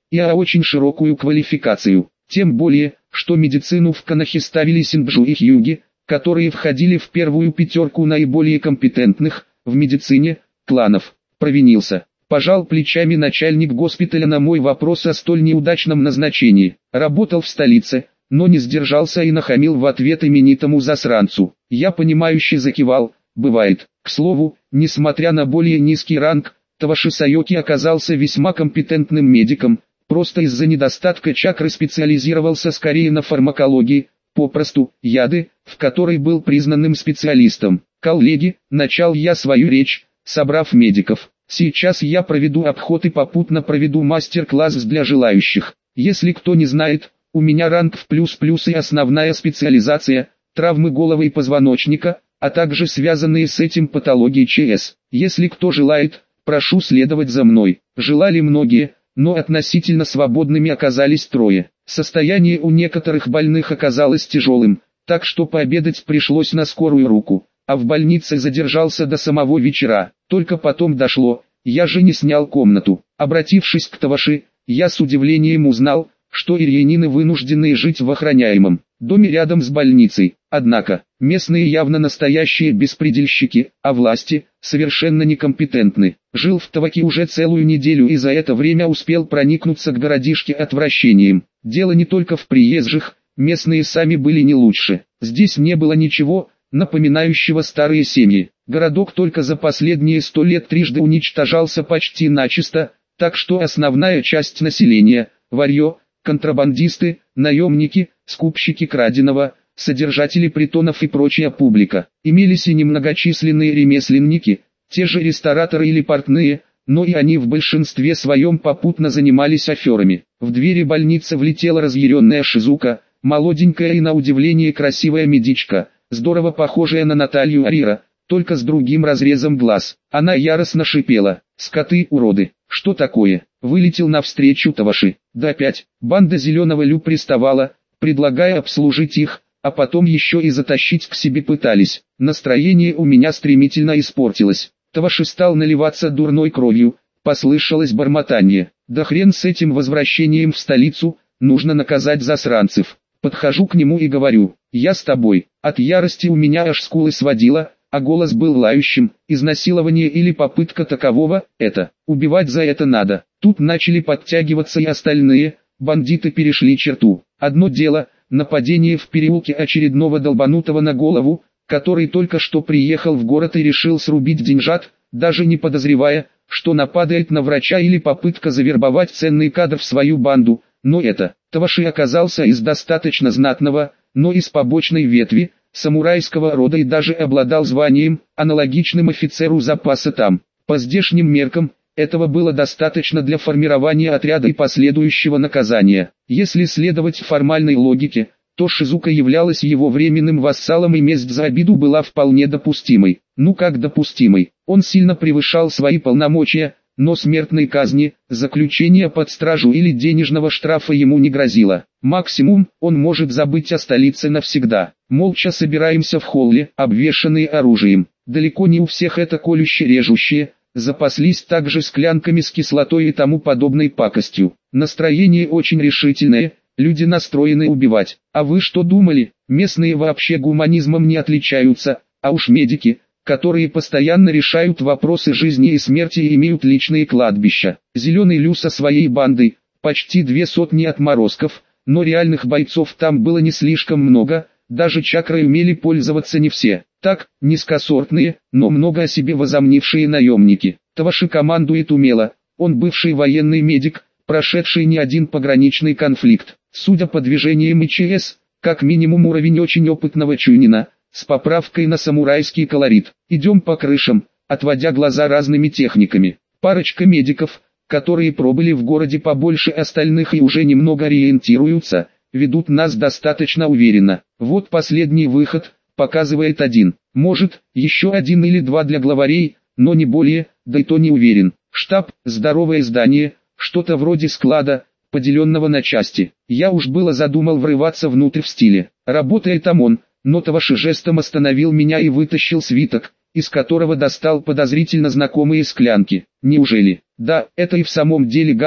и очень широкую квалификацию. Тем более, что медицину в Канахе ставили Синджу и Хьюги, которые входили в первую пятерку наиболее компетентных в медицине кланов. Провинился. Пожал плечами начальник госпиталя на мой вопрос о столь неудачном назначении. Работал в столице, но не сдержался и нахамил в ответ именитому засранцу. Я понимающе закивал. Бывает. К слову, несмотря на более низкий ранг, Таваши Сайоки оказался весьма компетентным медиком, просто из-за недостатка чакры специализировался скорее на фармакологии, попросту, яды, в которой был признанным специалистом. Коллеги, начал я свою речь, собрав медиков. Сейчас я проведу обход и попутно проведу мастер-класс для желающих. Если кто не знает, у меня ранг в плюс-плюс и основная специализация – травмы головы и позвоночника, а также связанные с этим патологии ЧС. Если кто желает, прошу следовать за мной. Желали многие, но относительно свободными оказались трое. Состояние у некоторых больных оказалось тяжелым, так что пообедать пришлось на скорую руку, а в больнице задержался до самого вечера. Только потом дошло, я же не снял комнату. Обратившись к Таваши, я с удивлением узнал, что ирьянины вынуждены жить в охраняемом доме рядом с больницей. Однако, местные явно настоящие беспредельщики, а власти совершенно некомпетентны. Жил в Таваке уже целую неделю и за это время успел проникнуться к городишке отвращением. Дело не только в приезжих, местные сами были не лучше. Здесь не было ничего, напоминающего старые семьи. Городок только за последние 100 лет трижды уничтожался почти начисто, так что основная часть населения – варьё, контрабандисты, наемники, скупщики краденого, содержатели притонов и прочая публика. Имелись и немногочисленные ремесленники, те же рестораторы или портные, но и они в большинстве своем попутно занимались аферами. В двери больницы влетела разъяренная Шизука, молоденькая и на удивление красивая медичка, здорово похожая на Наталью Арира, только с другим разрезом глаз. Она яростно шипела: «Скоты, уроды! Что такое?» Вылетел навстречу Таваши. Да опять, банда Зеленого Лю приставала, предлагая обслужить их, а потом еще и затащить к себе пытались. Настроение у меня стремительно испортилось. Таваши стал наливаться дурной кровью, послышалось бормотание. Да хрен с этим возвращением в столицу, нужно наказать засранцев. Подхожу к нему и говорю: «Я с тобой». От ярости у меня аж скулы сводило, а голос был лающим. Изнасилование или попытка такового – это, убивать за это надо. Тут начали подтягиваться и остальные, бандиты перешли черту. Одно дело – нападение в переулке очередного долбанутого на голову, который только что приехал в город и решил срубить деньжат, даже не подозревая, что нападает на врача, или попытка завербовать ценный кадр в свою банду. Но это, Таваши оказался из достаточно знатного, но из побочной ветви, самурайского рода и даже обладал званием, аналогичным офицеру запаса там. По здешним меркам, этого было достаточно для формирования отряда и последующего наказания. Если следовать формальной логике, то Шизука являлась его временным вассалом и месть за обиду была вполне допустимой. Ну как допустимой? Он сильно превышал свои полномочия, но смертной казни, заключения под стражу или денежного штрафа ему не грозило. Максимум, он может забыть о столице навсегда. Молча собираемся в холле, обвешанные оружием. Далеко не у всех это колюще-режущее, запаслись также склянками с кислотой и тому подобной пакостью. Настроение очень решительное, люди настроены убивать. А вы что думали? Местные вообще гуманизмом не отличаются, а уж медики, которые постоянно решают вопросы жизни и смерти и имеют личные кладбища. Зеленый Лю со своей бандой, почти 200 отморозков, но реальных бойцов там было не слишком много, даже чакрой умели пользоваться не все. Так, низкосортные, но много о себе возомнившие наемники. Таваши командует умело, он бывший военный медик, прошедший не один пограничный конфликт. Судя по движениям ИЧС, как минимум уровень очень опытного чунина, с поправкой на самурайский колорит. Идем по крышам, отводя глаза разными техниками. Парочка медиков, которые пробыли в городе побольше остальных и уже немного ориентируются, ведут нас достаточно уверенно. Вот последний выход, показывает один. Может, еще один или два для главарей, но не более, да и то не уверен. Штаб, здоровое здание, что-то вроде склада, поделенного на части. Я уж было задумал врываться внутрь в стиле «работает ОМОН», но Таваши жестом остановил меня и вытащил свиток, из которого достал подозрительно знакомые склянки. Неужели? Да, это и в самом деле газ,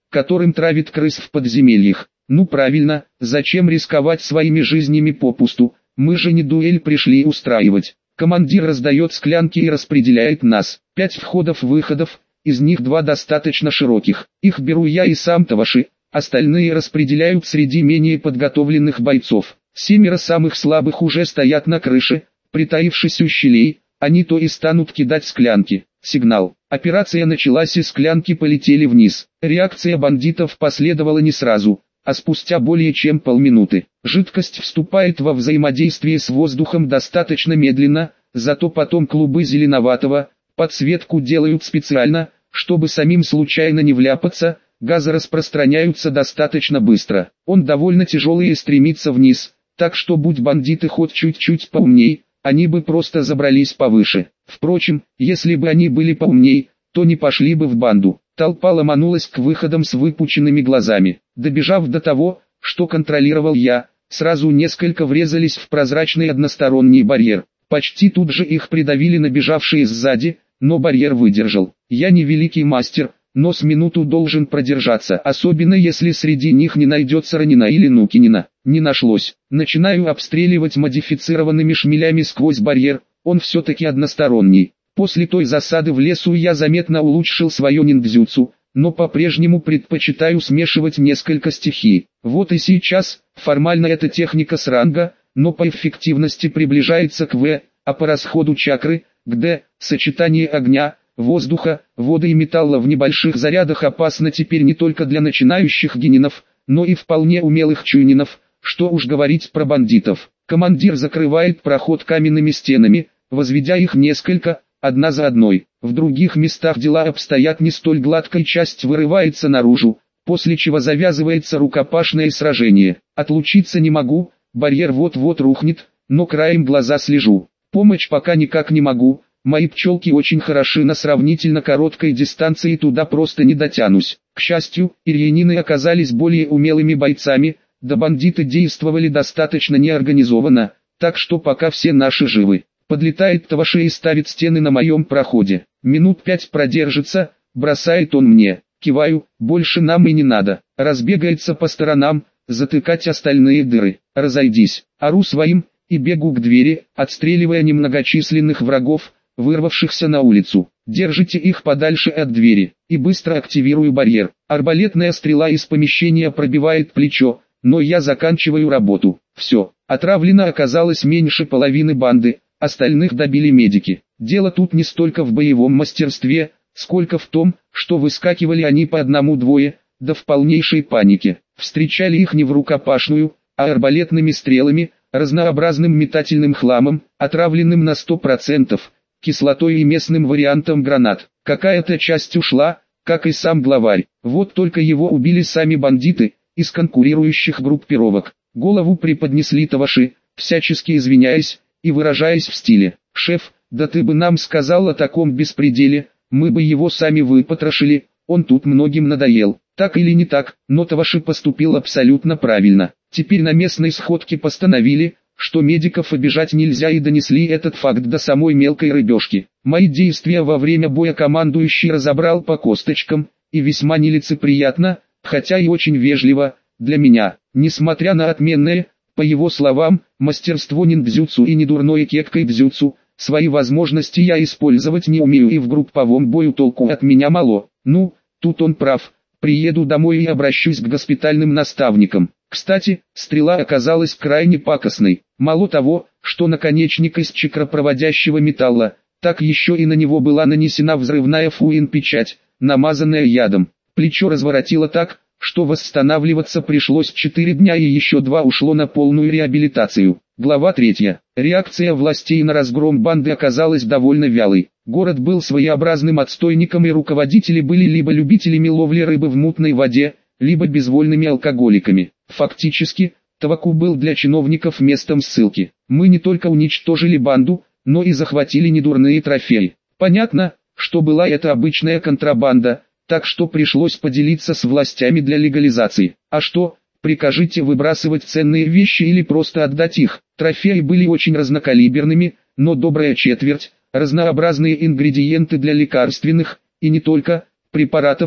которым травит крыс в подземельях. Ну правильно, зачем рисковать своими жизнями попусту, мы же не дуэль пришли устраивать. Командир раздает склянки и распределяет нас. 5 входов-выходов, из них 2 достаточно широких. Их беру я и сам Таваши, остальные распределяют среди менее подготовленных бойцов. 7 самых слабых уже стоят на крыше, притаившись у щелей, они то и станут кидать склянки. Сигнал. Операция началась и склянки полетели вниз. Реакция бандитов последовала не сразу, а спустя более чем полминуты. Жидкость вступает во взаимодействие с воздухом достаточно медленно, зато потом клубы зеленоватого, подсветку делают специально, чтобы самим случайно не вляпаться, газы распространяются достаточно быстро. Он довольно тяжелый и стремится вниз, так что будь бандиты хоть чуть-чуть поумней, они бы просто забрались повыше. Впрочем, если бы они были поумней, то не пошли бы в банду. Толпа ломанулась к выходам с выпученными глазами. Добежав до того, что контролировал я, сразу несколько врезались в прозрачный односторонний барьер. Почти тут же их придавили набежавшие сзади, но барьер выдержал. Я не великий мастер, но с минуту должен продержаться, особенно если среди них не найдется Ранина или Нукинина. Не нашлось. Начинаю обстреливать модифицированными шмелями сквозь барьер, он все-таки односторонний. После той засады в лесу я заметно улучшил свое ниндзюцу, но по-прежнему предпочитаю смешивать несколько стихий. Вот и сейчас, формально это техника с ранга, но по эффективности приближается к В, а по расходу чакры, к Д, сочетание огня, воздуха, воды и металла в небольших зарядах опасно теперь не только для начинающих генинов, но и вполне умелых чуйнинов, что уж говорить про бандитов. Командир закрывает проход каменными стенами, возведя их несколько, одна за одной. В других местах дела обстоят не столь гладко и часть вырывается наружу, после чего завязывается рукопашное сражение. Отлучиться не могу, барьер вот-вот рухнет, но краем глаза слежу. Помочь пока никак не могу, мои пчелки очень хороши на сравнительно короткой дистанции, туда просто не дотянусь. К счастью, ирьянины оказались более умелыми бойцами, да бандиты действовали достаточно неорганизованно, так что пока все наши живы. Подлетает Таваши и ставит стены на моем проходе. Минут 5 продержится, бросает он мне. Киваю, больше нам и не надо. Разбегается по сторонам, затыкать остальные дыры. Разойдись. Ору своим, и бегу к двери, отстреливая немногочисленных врагов, вырвавшихся на улицу. Держите их подальше от двери, и быстро активирую барьер. Арбалетная стрела из помещения пробивает плечо, но я заканчиваю работу. Все, отравлено оказалось меньше половины банды, остальных добили медики. Дело тут не столько в боевом мастерстве, сколько в том, что выскакивали они по одному-двое, да в полнейшей панике. Встречали их не в рукопашную, а арбалетными стрелами, разнообразным метательным хламом, отравленным на 100%, кислотой и местным вариантом гранат. Какая-то часть ушла, как и сам главарь. Вот только его убили сами бандиты из конкурирующих группировок. Голову преподнесли Таваши, всячески извиняясь и выражаясь в стиле: «Шеф, да ты бы нам сказал о таком беспределе, мы бы его сами выпотрошили, он тут многим надоел». Так или не так, но Таваши поступил абсолютно правильно. Теперь на местной сходке постановили, что медиков обижать нельзя, и донесли этот факт до самой мелкой рыбешки. Мои действия во время боя командующий разобрал по косточкам, и весьма нелицеприятно, хотя и очень вежливо, для меня. Несмотря на отменное, по его словам, мастерство ниндзюцу и недурное кеккай-дзюцу, свои возможности я использовать не умею, и в групповом бою толку от меня мало. Ну, тут он прав. Приеду домой и обращусь к госпитальным наставникам. Кстати, стрела оказалась крайне пакостной. Мало того, что наконечник из чакропроводящего металла, так еще и на него была нанесена взрывная фуин-печать, намазанная ядом. Плечо разворотило так, что восстанавливаться пришлось 4 дня, и еще 2 ушло на полную реабилитацию. Глава 3. Реакция властей на разгром банды оказалась довольно вялой. Город был своеобразным отстойником, и руководители были либо любителями ловли рыбы в мутной воде, либо безвольными алкоголиками. Фактически, Таваку был для чиновников местом ссылки. Мы не только уничтожили банду, но и захватили недурные трофеи. Понятно, что была это обычная контрабанда, так что пришлось поделиться с властями для легализации. А что, прикажите выбрасывать ценные вещи или просто отдать их? Трофеи были очень разнокалиберными, но добрая четверть, разнообразные ингредиенты для лекарственных, и не только, препаратов,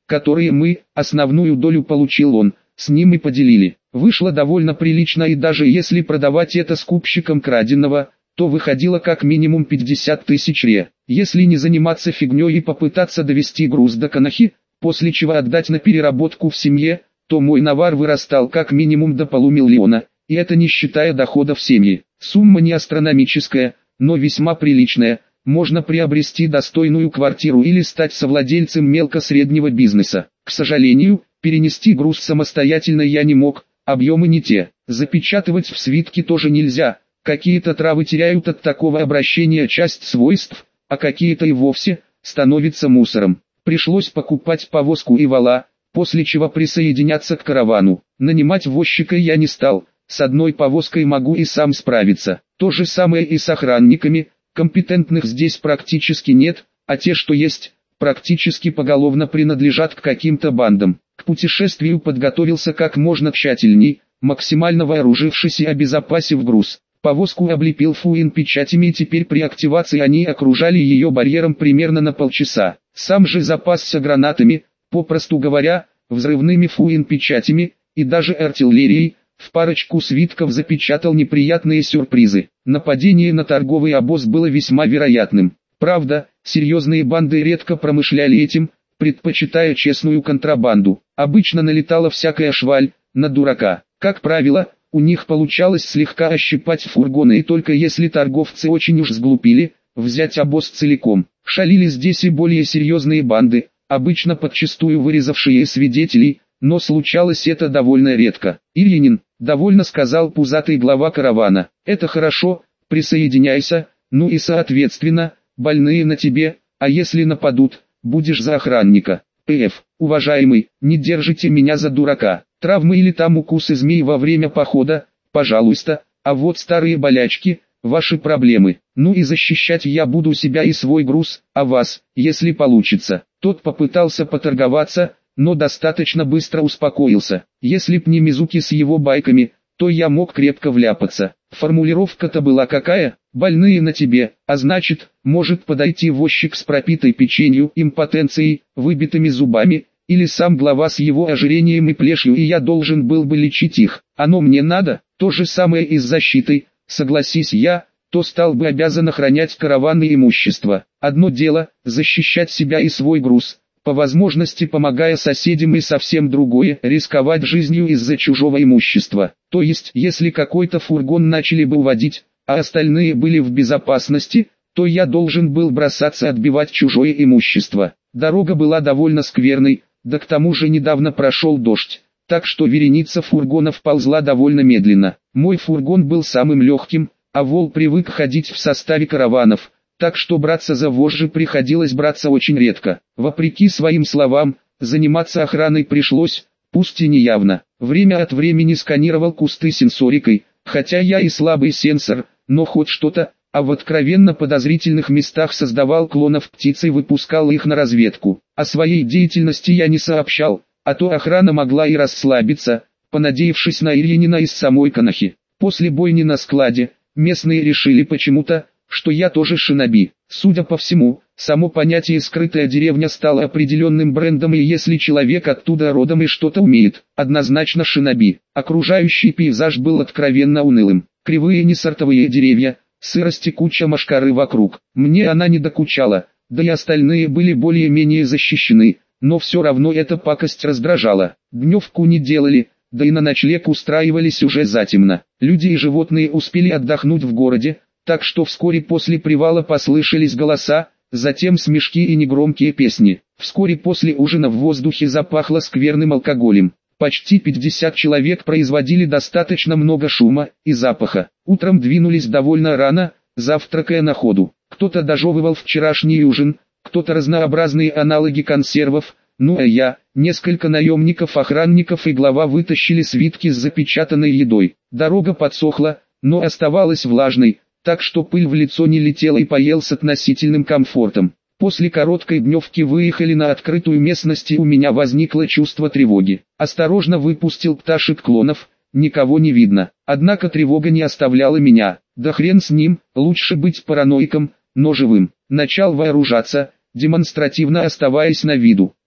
которые мы, основную долю получил он, с ним и поделили. Вышло довольно прилично, и даже если продавать это скупщикам краденого, то выходило как минимум 50 тысяч ре. Если не заниматься фигней и попытаться довести груз до Канахи, после чего отдать на переработку в семье, то мой навар вырастал как минимум до полумиллиона, и это не считая доходов семьи. Сумма не астрономическая, но весьма приличная. Можно приобрести достойную квартиру или стать совладельцем мелко-среднего бизнеса. К сожалению, перенести груз самостоятельно я не мог, объемы не те. Запечатывать в свитке тоже нельзя. Какие-то травы теряют от такого обращения часть свойств, а какие-то и вовсе становятся мусором. Пришлось покупать повозку и вала, после чего присоединяться к каравану. Нанимать возчика я не стал, с одной повозкой могу и сам справиться. То же самое и с охранниками. Компетентных здесь практически нет, а те, что есть, практически поголовно принадлежат к каким-то бандам. К путешествию подготовился как можно тщательней, максимально вооружившись и обезопасив груз. Повозку облепил фуин-печатями, и теперь при активации они окружали ее барьером примерно на полчаса. Сам же запасся гранатами, попросту говоря, взрывными фуин-печатями, и даже артиллерией. В парочку свитков запечатал неприятные сюрпризы. Нападение на торговый обоз было весьма вероятным. Правда, серьезные банды редко промышляли этим, предпочитая честную контрабанду. Обычно налетала всякая шваль на дурака. Как правило, у них получалось слегка ощипать фургоны, и только если торговцы очень уж сглупили, взять обоз целиком. Шалили здесь и более серьезные банды, обычно подчистую вырезавшие свидетелей, но случалось это довольно редко. «Ильинин», — довольно сказал пузатый глава каравана, — «это хорошо, присоединяйся, ну и соответственно, больные на тебе, а если нападут, будешь за охранника». «П.Ф. Уважаемый, не держите меня за дурака. Травмы или там укусы змей во время похода, пожалуйста, а вот старые болячки — ваши проблемы. Ну и защищать я буду себя и свой груз, а вас, если получится». Тот попытался поторговаться, но достаточно быстро успокоился. Если б не Мизуки с его байками, то я мог крепко вляпаться. Формулировка-то была какая? «Больные на тебе», а значит, может подойти возчик с пропитой печенью, импотенцией, выбитыми зубами, или сам глава с его ожирением и плешью, и я должен был бы лечить их. Оно мне надо? То же самое и с защитой. Согласись я, то стал бы обязан охранять караванное имущество. Одно дело – защищать себя и свой груз, по возможности помогая соседям, и совсем другое – рисковать жизнью из-за чужого имущества. То есть, если какой-то фургон начали бы уводить, а остальные были в безопасности, то я должен был бросаться отбивать чужое имущество. Дорога была довольно скверной, да к тому же недавно прошел дождь, так что вереница фургонов ползла довольно медленно. Мой фургон был самым легким, а вол привык ходить в составе караванов, так что браться за вожжи приходилось браться очень редко. Вопреки своим словам, заниматься охраной пришлось, пусть и неявно. Время от времени сканировал кусты сенсорикой, хотя я и слабый сенсор, но хоть что-то, а в откровенно подозрительных местах создавал клонов птиц и выпускал их на разведку. О своей деятельности я не сообщал, а то охрана могла и расслабиться, понадеявшись на Ильинина из самой Канахи. После бойни на складе, местные решили почему-то, что я тоже шиноби. Судя по всему, само понятие «скрытая деревня» стало определенным брендом, и если человек оттуда родом и что-то умеет, однозначно шиноби. Окружающий пейзаж был откровенно унылым. Кривые несортовые деревья, сырость и куча мошкары вокруг. Мне она не докучала, да и остальные были более-менее защищены, но все равно эта пакость раздражала. Дневку не делали, да и на ночлег устраивались уже затемно. Люди и животные успели отдохнуть в городе, так что вскоре после привала послышались голоса, затем смешки и негромкие песни. Вскоре после ужина в воздухе запахло скверным алкоголем. Почти 50 человек производили достаточно много шума и запаха. Утром двинулись довольно рано, завтракая на ходу. Кто-то дожевывал вчерашний ужин, кто-то разнообразные аналоги консервов, ну а я, несколько наемников-охранников и глава вытащили свитки с запечатанной едой. Дорога подсохла, но оставалась влажной, так что пыль в лицо не летела, и поел с относительным комфортом. После короткой дневки выехали на открытую местность, и у меня возникло чувство тревоги. Осторожно выпустил пташек клонов, никого не видно. Однако тревога не оставляла меня. Да хрен с ним, лучше быть параноиком, но живым. Начал вооружаться, демонстративно оставаясь на виду.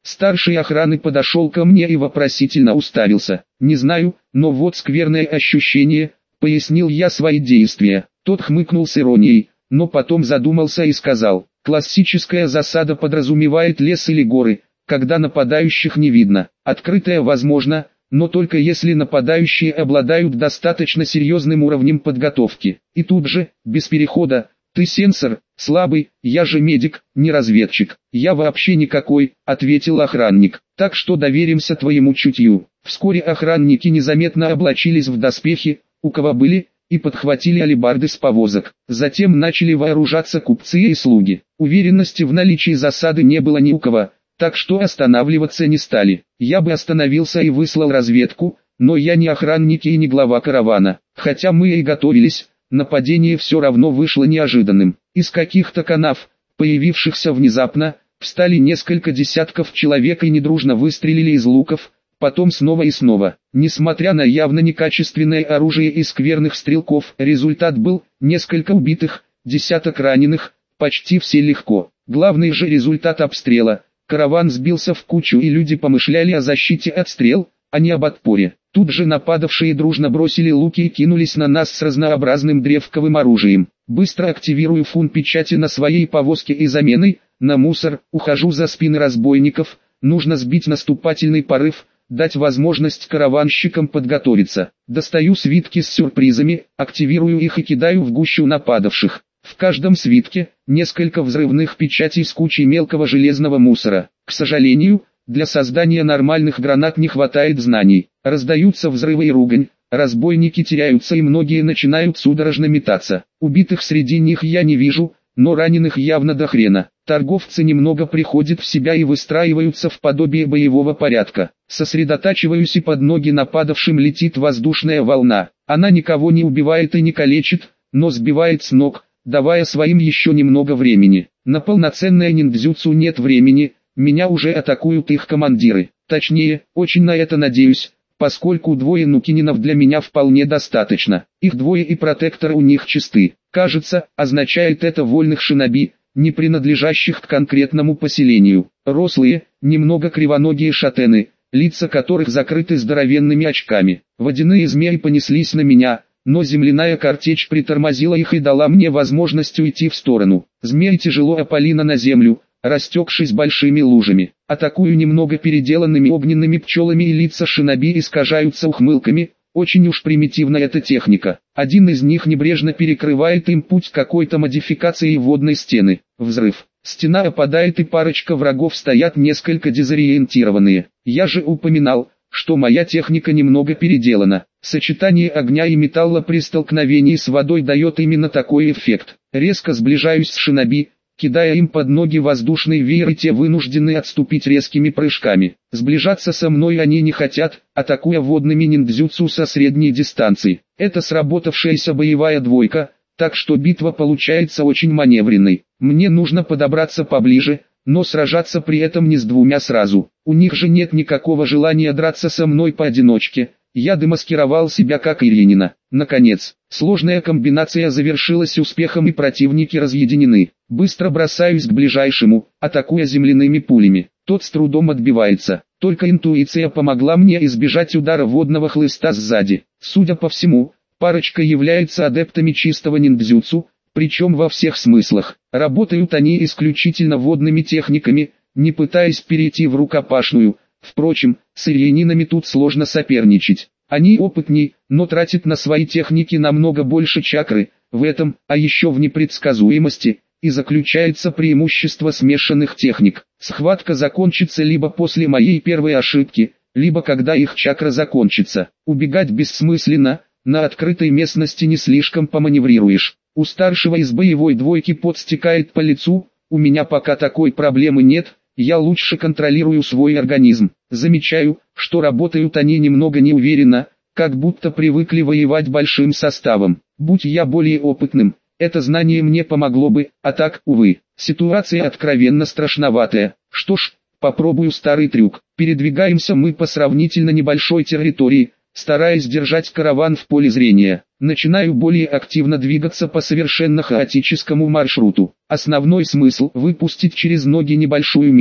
Старший охраны подошел ко мне и вопросительно уставился. «Не знаю, но вот скверное ощущение», — пояснил я свои действия. Тот хмыкнул с иронией, но потом задумался и сказал: «Классическая засада подразумевает лес или горы, когда нападающих не видно. Открытая возможно, но только если нападающие обладают достаточно серьезным уровнем подготовки. И тут же, без перехода: «Ты сенсор, слабый, я же медик, не разведчик». «Я вообще никакой», — ответил охранник, «так что доверимся твоему чутью». Вскоре охранники незаметно облачились в доспехи, у кого были, и подхватили алебарды с повозок. Затем начали вооружаться купцы и слуги. Уверенности в наличии засады не было ни у кого, так что останавливаться не стали. Я бы остановился и выслал разведку, но я не охранники и не глава каравана. Хотя мы и готовились, нападение все равно вышло неожиданным. Из каких-то канав, появившихся внезапно, встали несколько десятков человек и недружно выстрелили из луков, потом снова и снова. Несмотря на явно некачественное оружие и скверных стрелков, результат был: несколько убитых, десяток раненых, почти все легко. Главный же результат обстрела: караван сбился в кучу и люди помышляли о защите от стрел, а не об отпоре. Тут же нападавшие дружно бросили луки и кинулись на нас с разнообразным древковым оружием. Быстро активирую фун печати на своей повозке и заменой на мусор, ухожу за спины разбойников, нужно сбить наступательный порыв, дать возможность караванщикам подготовиться. Достаю свитки с сюрпризами, активирую их и кидаю в гущу нападавших. В каждом свитке несколько взрывных печатей с кучей мелкого железного мусора. К сожалению, для создания нормальных гранат не хватает знаний. Раздаются взрывы и ругань, разбойники теряются и многие начинают судорожно метаться. Убитых среди них я не вижу, но раненых явно до хрена. Торговцы немного приходят в себя и выстраиваются в подобие боевого порядка. Сосредотачиваюсь, и под ноги нападавшим летит воздушная волна. Она никого не убивает и не калечит, но сбивает с ног, давая своим еще немного времени. На полноценное ниндзюцу нет времени, меня уже атакуют их командиры. Точнее, очень на это надеюсь, поскольку двое нукининов для меня вполне достаточно. Их двое и протектор у них чисты. Кажется, означает это вольных шиноби, не принадлежащих к конкретному поселению. Рослые, немного кривоногие шатены, лица которых закрыты здоровенными очками. Водяные змеи понеслись на меня, но земляная картечь притормозила их и дала мне возможность уйти в сторону. Змеи тяжело опали на землю, растекшись большими лужами. Атакую немного переделанными огненными пчелами, и лица шиноби искажаются ухмылками. Очень уж примитивна эта техника. Один из них небрежно перекрывает им путь какой-то модификацией водной стены. Взрыв. Стена опадает, и парочка врагов стоят несколько дезориентированные. Я же упоминал, что моя техника немного переделана. Сочетание огня и металла при столкновении с водой дает именно такой эффект. Резко сближаюсь с шиноби, кидая им под ноги воздушный веер, и те вынуждены отступить резкими прыжками. Сближаться со мной они не хотят, атакуя водными ниндзюцу со средней дистанции. Это сработавшаяся боевая двойка, так что битва получается очень маневренной. Мне нужно подобраться поближе, но сражаться при этом не с двумя сразу. У них же нет никакого желания драться со мной поодиночке. Я демаскировал себя как Иринина. Наконец, сложная комбинация завершилась успехом, и противники разъединены. Быстро бросаюсь к ближайшему, атакуя земляными пулями. Тот с трудом отбивается. Только интуиция помогла мне избежать удара водного хлыста сзади. Судя по всему, парочка является адептами чистого ниндзюцу, причем во всех смыслах. Работают они исключительно водными техниками, не пытаясь перейти в рукопашную. Впрочем, с ирьянинами тут сложно соперничать. Они опытней, но тратят на свои техники намного больше чакры. В этом, а еще в непредсказуемости, и заключается преимущество смешанных техник. Схватка закончится либо после моей первой ошибки, либо когда их чакра закончится. Убегать бессмысленно, на открытой местности не слишком поманеврируешь. У старшего из боевой двойки пот стекает по лицу, у меня пока такой проблемы нет. Я лучше контролирую свой организм. Замечаю, что работают они немного неуверенно, как будто привыкли воевать большим составом. Будь я более опытным, это знание мне помогло бы, а так, увы, ситуация откровенно страшноватая. Что ж, попробую старый трюк. Передвигаемся мы по сравнительно небольшой территории, стараясь держать караван в поле зрения. Начинаю более активно двигаться по совершенно хаотическому маршруту. Основной смысл — выпустить через ноги небольшую мину.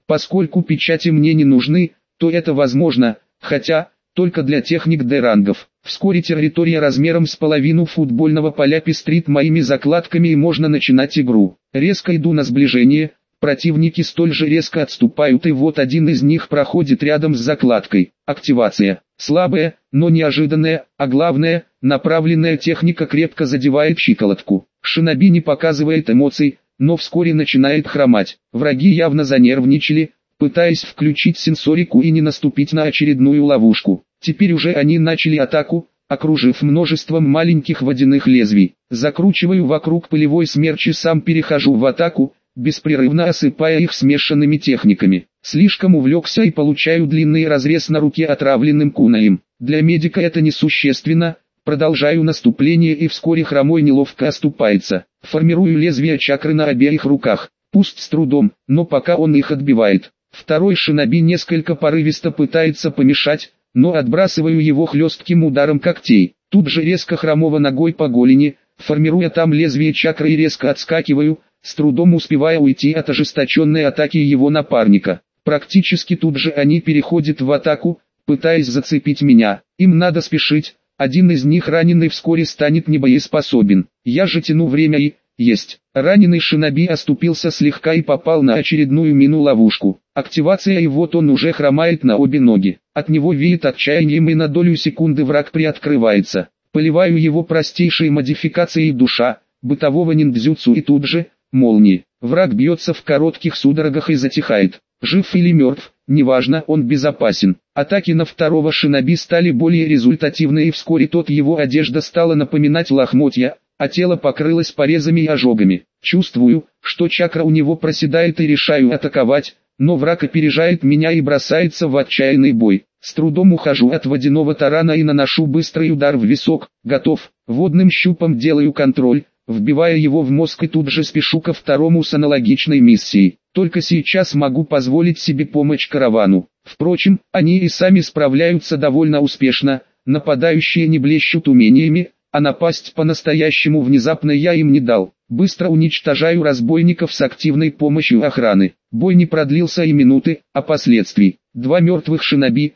Поскольку печати мне не нужны, то это возможно, хотя, только для техник D-рангов. Вскоре территория размером с половину футбольного поля пестрит моими закладками и можно начинать игру. Резко иду на сближение, противники столь же резко отступают и вот один из них проходит рядом с закладкой. Активация. Слабая, но неожиданная, а главное, направленная техника крепко задевает щиколотку. Шиноби не показывает эмоций, но вскоре начинает хромать. Враги явно занервничали, пытаясь включить сенсорику и не наступить на очередную ловушку. Теперь уже они начали атаку, окружив множеством маленьких водяных лезвий. Закручиваю вокруг пылевой смерч и сам перехожу в атаку, беспрерывно осыпая их смешанными техниками. Слишком увлекся и получаю длинный разрез на руке отравленным кунаем. Для медика это несущественно. Продолжаю наступление и вскоре хромой неловко оступается. Формирую лезвия чакры на обеих руках. Пусть с трудом, но пока он их отбивает. Второй шиноби несколько порывисто пытается помешать, но отбрасываю его хлестким ударом когтей. Тут же резко хромого ногой по голени, формируя там лезвие чакры и резко отскакиваю, с трудом успевая уйти от ожесточенной атаки его напарника. Практически тут же они переходят в атаку, пытаясь зацепить меня. Им надо спешить, один из них раненый вскоре станет небоеспособен. Я же тяну время и... Есть. Раненый шиноби оступился слегка и попал на очередную мину-ловушку. Активация и вот он уже хромает на обе ноги. От него веет отчаянием и на долю секунды враг приоткрывается. Поливаю его простейшей модификацией душа, бытового ниндзюцу и тут же, молнии. Враг бьется в коротких судорогах и затихает. Жив или мертв, неважно, он безопасен. Атаки на второго шиноби стали более результативны и вскоре его одежда стала напоминать лохмотья, а тело покрылось порезами и ожогами. Чувствую, что чакра у него проседает и решаю атаковать, но враг опережает меня и бросается в отчаянный бой. С трудом ухожу от водяного тарана и наношу быстрый удар в висок. Готов. Водным щупом делаю контроль, вбивая его в мозг и тут же спешу ко второму с аналогичной миссией. Только сейчас могу позволить себе помощь каравану. Впрочем, они и сами справляются довольно успешно, нападающие не блещут умениями, а напасть по-настоящему внезапно я им не дал. Быстро уничтожаю разбойников с активной помощью охраны. Бой не продлился и минуты, а последствий. 2 мертвых шиноби,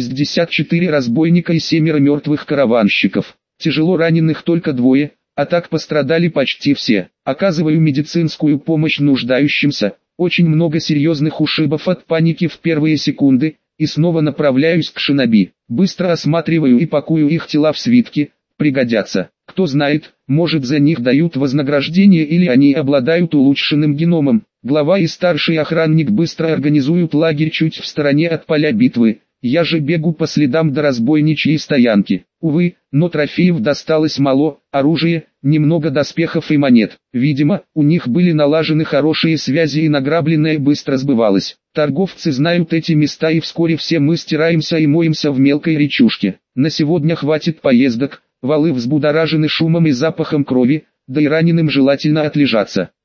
64 разбойника и 7 мертвых караванщиков. Тяжело раненых только 2, а так пострадали почти все. Оказываю медицинскую помощь нуждающимся. Очень много серьезных ушибов от паники в первые секунды, и снова направляюсь к шиноби. Быстро осматриваю и пакую их тела в свитки. Пригодятся. Кто знает, может за них дают вознаграждение или они обладают улучшенным геномом. Глава и старший охранник быстро организуют лагерь чуть в стороне от поля битвы. Я же бегу по следам до разбойничьей стоянки. Увы, но трофеев досталось мало, оружие, немного доспехов и монет. Видимо, у них были налажены хорошие связи и награбленное быстро сбывалось. Торговцы знают эти места и вскоре все мы стираемся и моемся в мелкой речушке. На сегодня хватит поездок. Валы взбудоражены шумом и запахом крови, да и раненым желательно отлежаться.